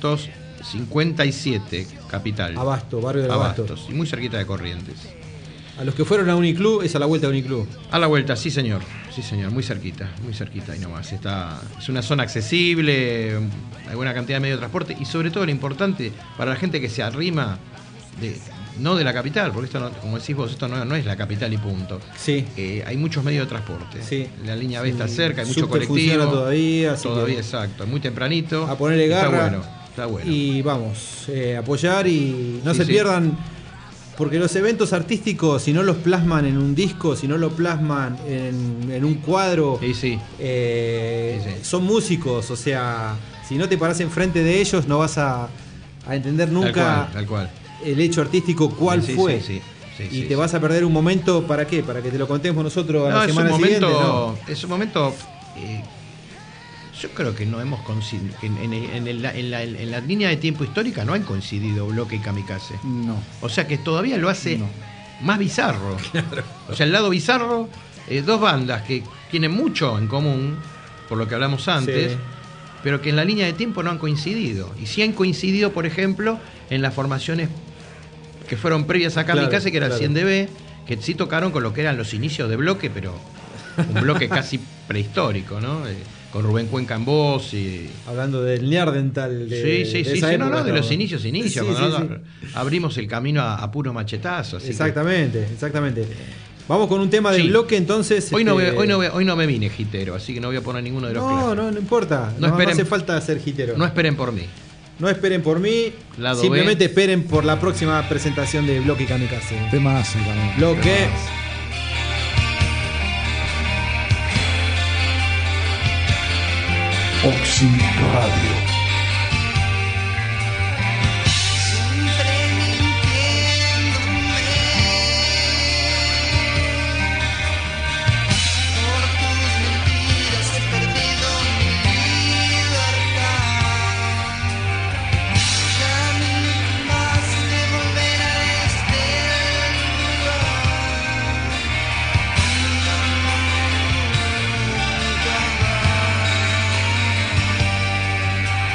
557, capital. Abasto, barrio del Abasto. Y muy cerquita de Corrientes. A los que fueron a Uniclub, es a la vuelta de Uniclub. A la vuelta, sí señor, muy cerquita y nomás. Es una zona accesible, hay buena cantidad de medios de transporte y sobre todo lo importante para la gente que se arrima no de la capital, porque esto, como decís vos, esto no es la capital y punto. Sí. Hay muchos medios de transporte. Sí. La línea B está cerca, hay mucho Subte colectivo. funciona todavía, Exacto, muy tempranito. A ponerle garra. Está bueno. Y vamos, apoyar y no se pierdan. Porque los eventos artísticos, si no los plasman en un disco, si no lo plasman en un cuadro, son músicos. O sea, si no te parás enfrente de ellos, no vas a entender nunca Tal cual. el hecho artístico cuál fue. Y te vas a perder un momento, ¿para qué? Para que te lo contemos nosotros a la semana siguiente. Es un momento... yo creo que no hemos coincidido. En la línea de tiempo histórica no han coincidido Bloque y Kamikaze. No. O sea que todavía lo hace más bizarro. Claro. O sea, el lado bizarro, dos bandas que tienen mucho en común, por lo que hablamos antes, pero que en la línea de tiempo no han coincidido. Y sí han coincidido, por ejemplo, en las formaciones que fueron previas a Kamikaze, que era el 100dB, que sí tocaron con lo que eran los inicios de Bloque, pero un bloque casi prehistórico, ¿no? Con Rubén Cuenca en voz y... Hablando del Neardental de los inicios, cuando abrimos el camino a puro machetazo. Exactamente. Vamos con un tema del bloque, entonces... Hoy no me vine gitero, así que no voy a poner ninguno de los clásicos. No importa, no hace falta ser gitero. No esperen por mí. No esperen por mí, simplemente esperen por la próxima presentación de Bloque y Kamikaze. Temas también. Bloque... Oxy Radio. Siempre mintiéndome por tus mentiras he perdido mi libertad. Ya nunca más de volver a este lugar.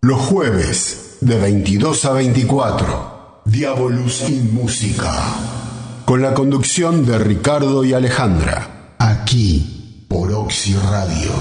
Los jueves de 22 a 24, Diabolus in Música, con la conducción de Ricardo y Alejandra, aquí por Oxy Radio.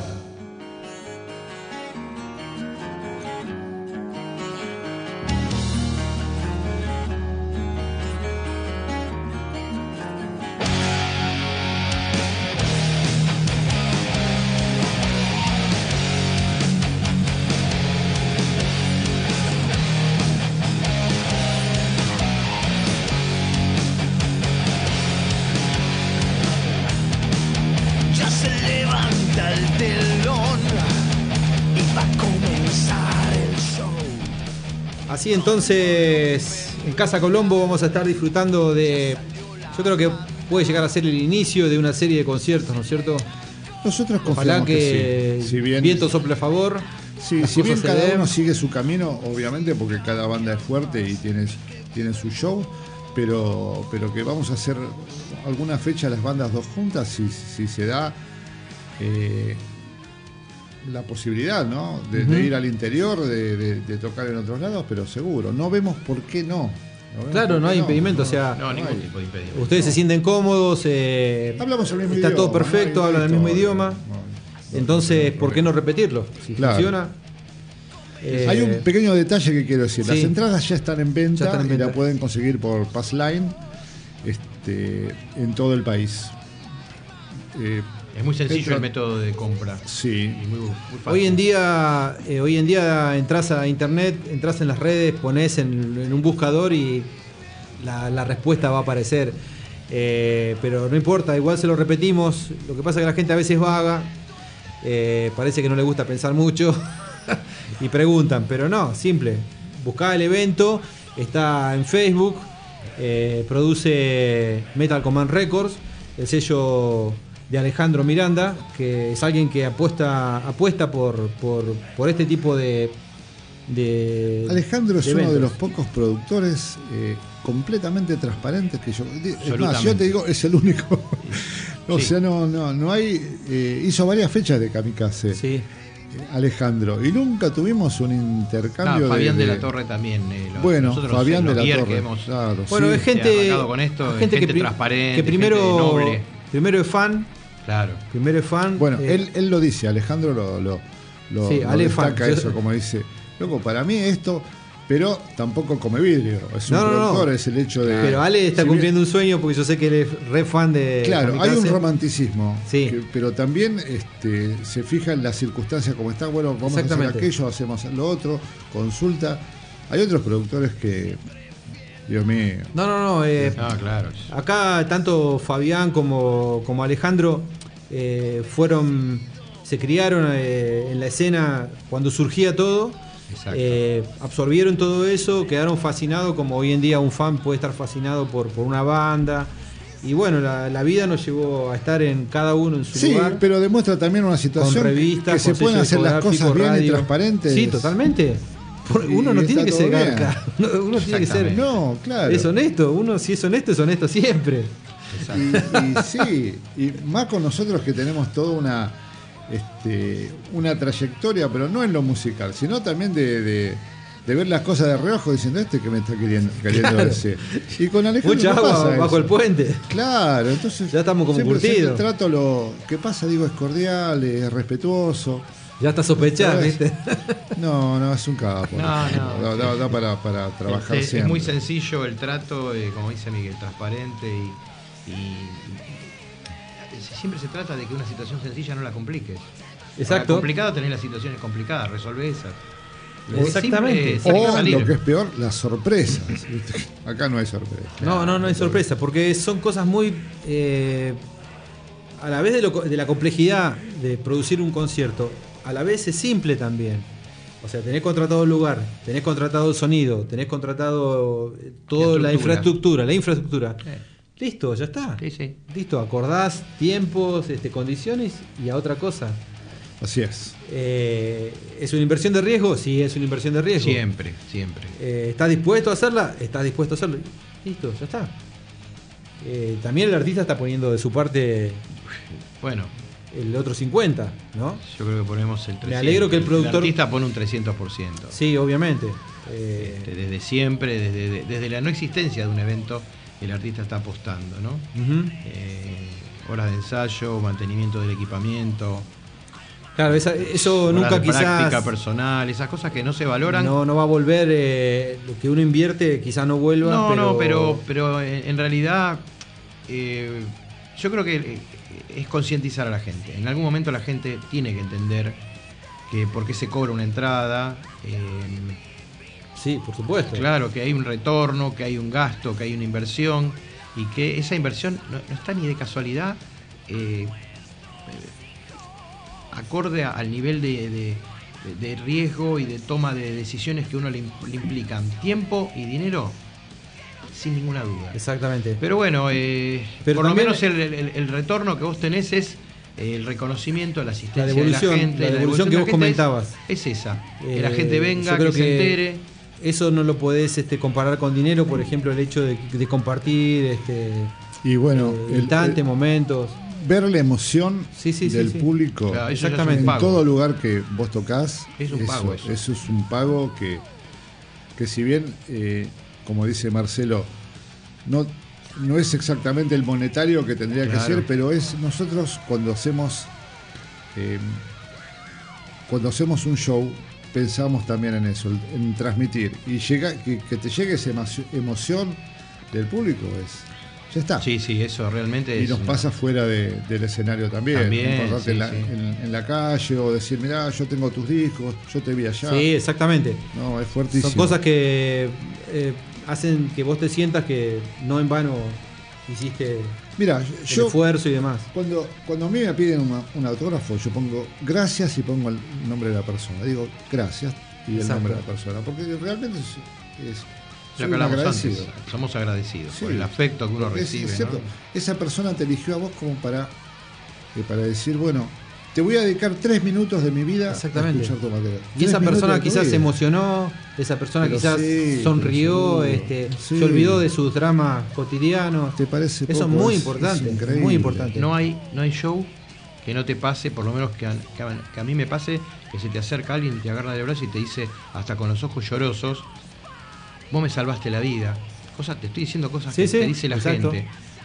Así entonces, en Casa Colombo vamos a estar disfrutando de, yo creo que puede llegar a ser el inicio de una serie de conciertos, ¿no es cierto? Nosotros Ojalá confiamos que sí. Si bien, viento sople a favor. Sí, si bien cada uno sigue su camino, obviamente, porque cada banda es fuerte y tiene su show, pero que vamos a hacer alguna fecha las bandas dos juntas, si se da la posibilidad, ¿no? De ir al interior, de tocar en otros lados, pero seguro. No vemos por qué no. Claro, no hay impedimento, o sea, no ningún tipo de impedimento. Ustedes se sienten cómodos, hablamos el mismo está idioma, todo perfecto, hablan el mismo idioma. Entonces, ¿por qué no repetirlo? Si claro. funciona. Hay un pequeño detalle que quiero decir. Sí. Las entradas ya están en venta y la pueden conseguir por Passline en todo el país. Es muy sencillo el método de compra. Sí. Y muy fácil. Hoy en día entras a internet, entras en las redes, pones en un buscador y la respuesta va a aparecer. Pero no importa, igual se lo repetimos. Lo que pasa es que la gente a veces vaga, parece que no le gusta pensar mucho y preguntan, pero no, simple. Buscá el evento, está en Facebook, produce Metal Command Records, el sello de Alejandro Miranda, que es alguien que apuesta por este tipo de Alejandro es eventos. uno de los pocos productores completamente transparentes que yo. Es más, yo te digo, es el único. O Sí. sea, no hay. Hizo varias fechas de Kamikaze. Sí. Alejandro, y nunca tuvimos un intercambio Fabián de la Torre también. Bueno, nosotros, Fabián de los la Bier Torre. Que hemos, Claro, Bueno, sí. es gente, arrancado con esto, gente gente que transparente, que primero, gente noble. primero es fan. Claro. Primero es fan. Bueno, él lo dice, Alejandro lo Sí, Ale destaca fan. eso, como dice, loco, para mí esto, pero tampoco come vidrio, es un No, productor, es el hecho de... Pero Ale está si bien- cumpliendo un sueño porque yo sé que él es re fan de Claro, hay Kamikaze. un romanticismo, Sí. pero también se fija en las circunstancias como están, bueno, vamos a hacer Exactamente. aquello, hacemos lo otro, consulta. Hay otros productores que, Dios mío, No, Claro. acá tanto Fabián como Alejandro se criaron en la escena cuando surgía todo. Exacto. Absorbieron todo eso, quedaron fascinados, como hoy en día un fan puede estar fascinado por una banda. Y bueno, la vida nos llevó a estar en cada uno en su sí, lugar. pero demuestra también una Con situación revistas, que se con pueden sello hacer las cosas discográfico, bien y radio. transparentes. Sí, totalmente. Uno no Y tiene que está ser todo bien. garca. Uno tiene que ser. No, claro. Es honesto. Uno, si es honesto siempre. Y sí, y más con nosotros que tenemos toda una trayectoria, pero no en lo musical, sino también de ver las cosas de reojo diciendo que me está queriendo Claro. decir. Y con Alejandro Mucha no agua pasa bajo eso. el puente. Claro, entonces Ya estamos como siempre curtidos. el trato lo que pasa, digo, es cordial, es respetuoso. Ya está sospechado, ¿Sabes? ¿viste? No, es un capo. No. Da para trabajar Es siempre. muy sencillo el trato, como dice Miguel, transparente y siempre se trata de que una situación sencilla no la compliques. Exacto. Para complicado tenés las situaciones complicadas, resolvé esas. Exactamente. Simple, O salir. lo que es peor, las sorpresas. Acá no hay sorpresa. No hay sorpresa, porque son cosas muy... a la vez de la complejidad de producir un concierto, a la vez es simple también. O sea, tenés contratado el lugar, tenés contratado el sonido, tenés contratado toda la infraestructura. Listo, ya está. Sí. Listo, acordás tiempos, condiciones y a otra cosa. Así es. ¿Es una inversión de riesgo? Sí, es una inversión de riesgo. Siempre. ¿Estás dispuesto a hacerla? Estás dispuesto a hacerlo. Listo, ya está. También el artista está poniendo de su parte. Bueno, el otro 50%, ¿no? Yo creo que ponemos el 300%. Me alegro que el productor... El artista pone un 300%. Sí, obviamente. Desde siempre, desde la no existencia de un evento, el artista está apostando, ¿no? Horas de ensayo, mantenimiento del equipamiento. Claro, eso nunca quizás... práctica personal, esas cosas que no se valoran. No va a volver, lo que uno invierte quizás no vuelva. Pero en realidad yo creo que es concientizar a la gente. En algún momento la gente tiene que entender que por qué se cobra una entrada. Sí, por supuesto. Claro, que hay un retorno, que hay un gasto, que hay una inversión y que esa inversión no está ni de casualidad acorde al nivel de riesgo y de toma de decisiones que uno le implican tiempo y dinero, sin ninguna duda. Exactamente. Pero bueno, pero por lo también menos el retorno que vos tenés es el reconocimiento, la asistencia de la gente. La devolución que vos comentabas. Es esa, que la gente venga, que se entere. Eso no lo podés comparar con dinero, por ejemplo, el hecho de compartir y bueno, instantes, momentos. Ver la emoción del público, claro, exactamente, en todo lugar que vos tocás, es un pago. Eso es un pago que si bien, como dice Marcelo, no es exactamente el monetario que tendría que ser, pero es nosotros cuando hacemos un show, pensamos también en eso, en transmitir y que te llegue esa emoción del público, ya está. Sí, eso realmente y nos pasa fuera del escenario también. Sí, en la calle, o decir, mirá, yo tengo tus discos, yo te vi allá. Sí, exactamente. No, es fuertísimo. Son cosas que hacen que vos te sientas que no en vano hiciste el esfuerzo y demás. Cuando a mí me piden un autógrafo, yo pongo gracias y pongo el nombre de la persona. Digo gracias y el nombre de la persona, porque realmente soy un agradecido. Somos agradecidos por el afecto que uno recibe. Es ¿no? Esa persona te eligió a vos como para decir, bueno, te voy a dedicar 3 minutos de mi vida a escuchar tu material. Y esa persona quizás se emocionó, esa persona quizás sonrió, se olvidó de sus dramas cotidianos. ¿Te parece poco? Eso es muy importante, muy importante. No hay show que no te pase, por lo menos que a mí me pase, que se te acerca alguien y te agarra del brazo y te dice, hasta con los ojos llorosos, vos me salvaste la vida. Te estoy diciendo cosas que te dice la gente.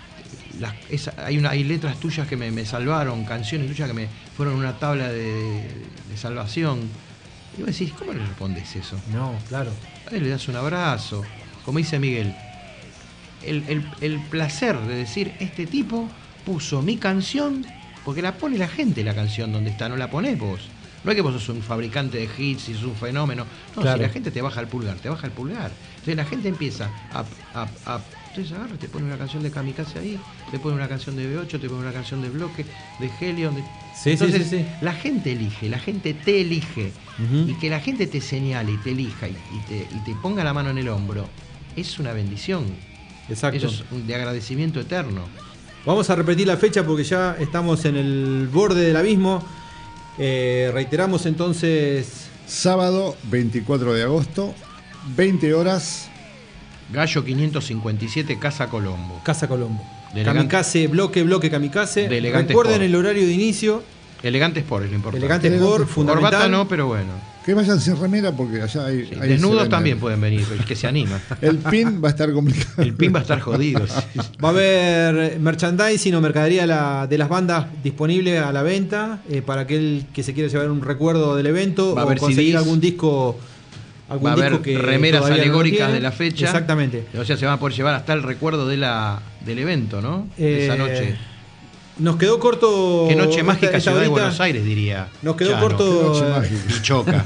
Hay letras tuyas que me salvaron, canciones tuyas que me fueron una tabla de salvación. Y vos decís, ¿cómo le respondes eso? No, claro. A él le das un abrazo. Como dice Miguel, el placer de decir, este tipo puso mi canción, porque la pone la gente la canción donde está, no la ponés vos. No es que vos sos un fabricante de hits y sos un fenómeno. No, claro. Si la gente te baja el pulgar. Entonces la gente empieza entonces agarra, te pone una canción de Kamikaze ahí, te pone una canción de B8, te pone una canción de Bloque, de Helion. Entonces la gente elige, la gente te elige. Y que la gente te señale y te elija y te ponga la mano en el hombro, es una bendición. Exacto. Eso es de agradecimiento eterno. Vamos a repetir la fecha porque ya estamos en el borde del abismo. Reiteramos entonces. Sábado 24 de agosto, 20 horas. Gallo 557, Casa Colombo. Kamikaze, bloque Kamikaze. Recuerden el horario de inicio. Elegante Sport es lo importante. Elegante Sport, fundamental. Corbata no, pero bueno. Que vayan sin remera porque allá hay desnudos también pueden venir, el que se anima. El pin va a estar complicado. El pin va a estar jodido. Va a haber merchandising o mercadería de las bandas disponible a la venta para aquel que se quiera llevar un recuerdo del evento o conseguir CDs, algún disco. Va a haber remeras alegóricas de la fecha. Exactamente. O sea, se van a poder llevar hasta el recuerdo del evento, ¿no? De esa noche. Nos quedó corto. Qué noche mágica ciudad de Buenos Aires, diría. Nos quedó corto. Y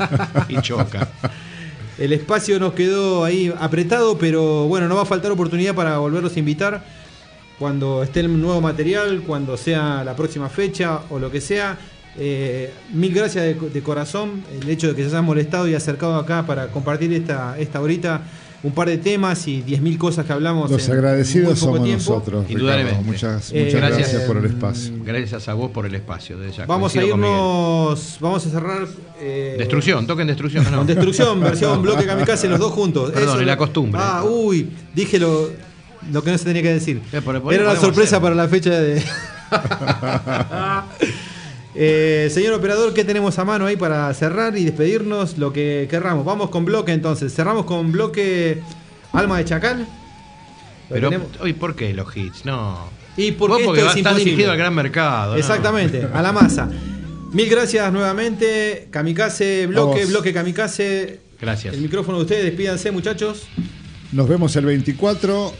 choca. El espacio nos quedó ahí apretado, pero bueno, no va a faltar oportunidad para volverlos a invitar cuando esté el nuevo material, cuando sea la próxima fecha o lo que sea. Mil gracias de corazón el hecho de que se hayan molestado y acercado acá para compartir esta horita, un par de temas y 10.000 cosas que hablamos. Los agradecidos somos nosotros, indudablemente. Muchas gracias por el espacio. Gracias a vos por el espacio. Vamos a irnos, vamos a cerrar. Destrucción, toquen Destrucción. No. Con Destrucción, versión Bloque Kamikaze, los dos juntos. Perdón, es la costumbre. Dije lo que no se tenía que decir. Era la sorpresa para la fecha de. Señor operador, ¿qué tenemos a mano ahí para cerrar y despedirnos? Lo que querramos. Vamos con bloque entonces. Cerramos con bloque Alma de Chacal. Pero hoy, ¿por qué los hits? No. Y porque estás dirigido al gran mercado. Exactamente, ¿no? A la masa. Mil gracias nuevamente. Kamikaze, bloque Kamikaze. Gracias. El micrófono de ustedes, despídanse, muchachos. Nos vemos el 24.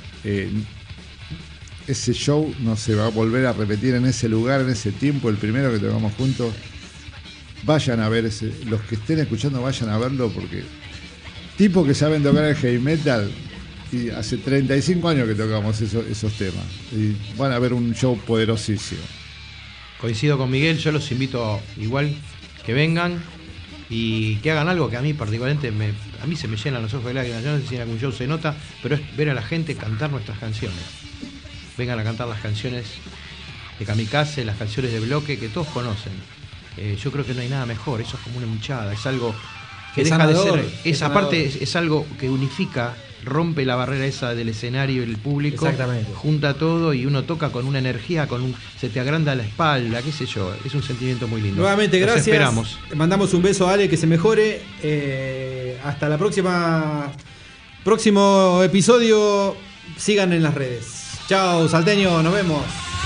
Ese show no se va a volver a repetir en ese lugar, en ese tiempo, el primero que tocamos juntos. Vayan a ver los que estén escuchando, vayan a verlo, porque tipos que saben tocar el heavy metal, y hace 35 años que tocamos esos temas, y van a ver un show poderosísimo. Coincido con Miguel, yo los invito igual que vengan y que hagan algo que a mí particularmente a mí se me llenan los ojos de lágrimas. Yo no sé si en algún show se nota, pero es ver a la gente cantar nuestras canciones. Vengan a cantar las canciones de Kamikaze, las canciones de bloque que todos conocen. Yo creo que no hay nada mejor, eso es como una hinchada, es algo que deja sanador, de ser, esa parte es algo que unifica, rompe la barrera esa del escenario y el público. Exactamente. Junta todo y uno toca con una energía, se te agranda la espalda, qué sé yo, es un sentimiento muy lindo. Nuevamente, Los gracias. Esperamos. Mandamos un beso a Ale, que se mejore. Hasta la próximo episodio. Sigan en las redes. Chao, salteño, nos vemos.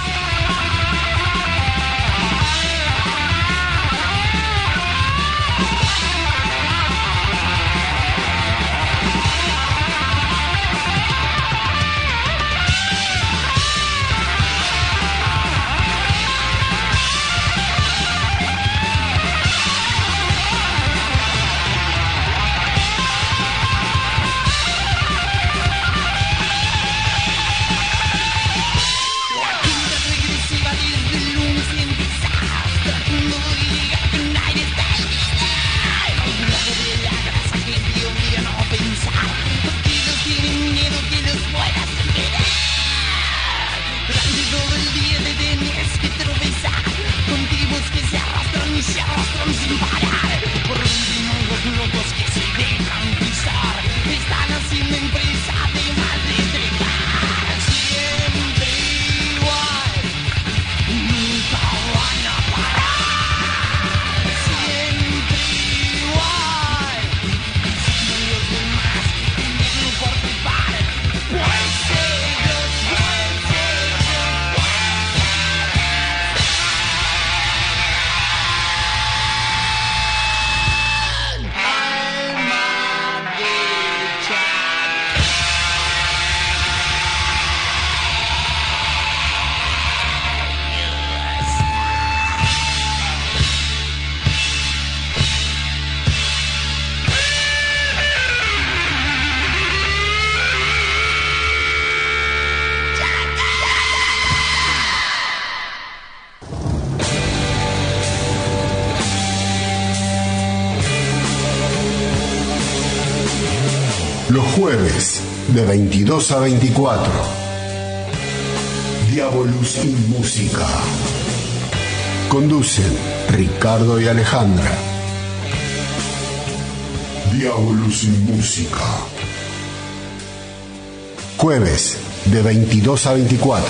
Los jueves de 22 a 24. Diabolus in Música. Conducen Ricardo y Alejandra. Diabolus in Música. Jueves de 22 a 24.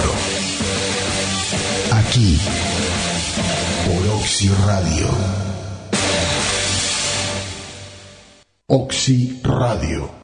Aquí, por Oxy Radio. Oxy Radio.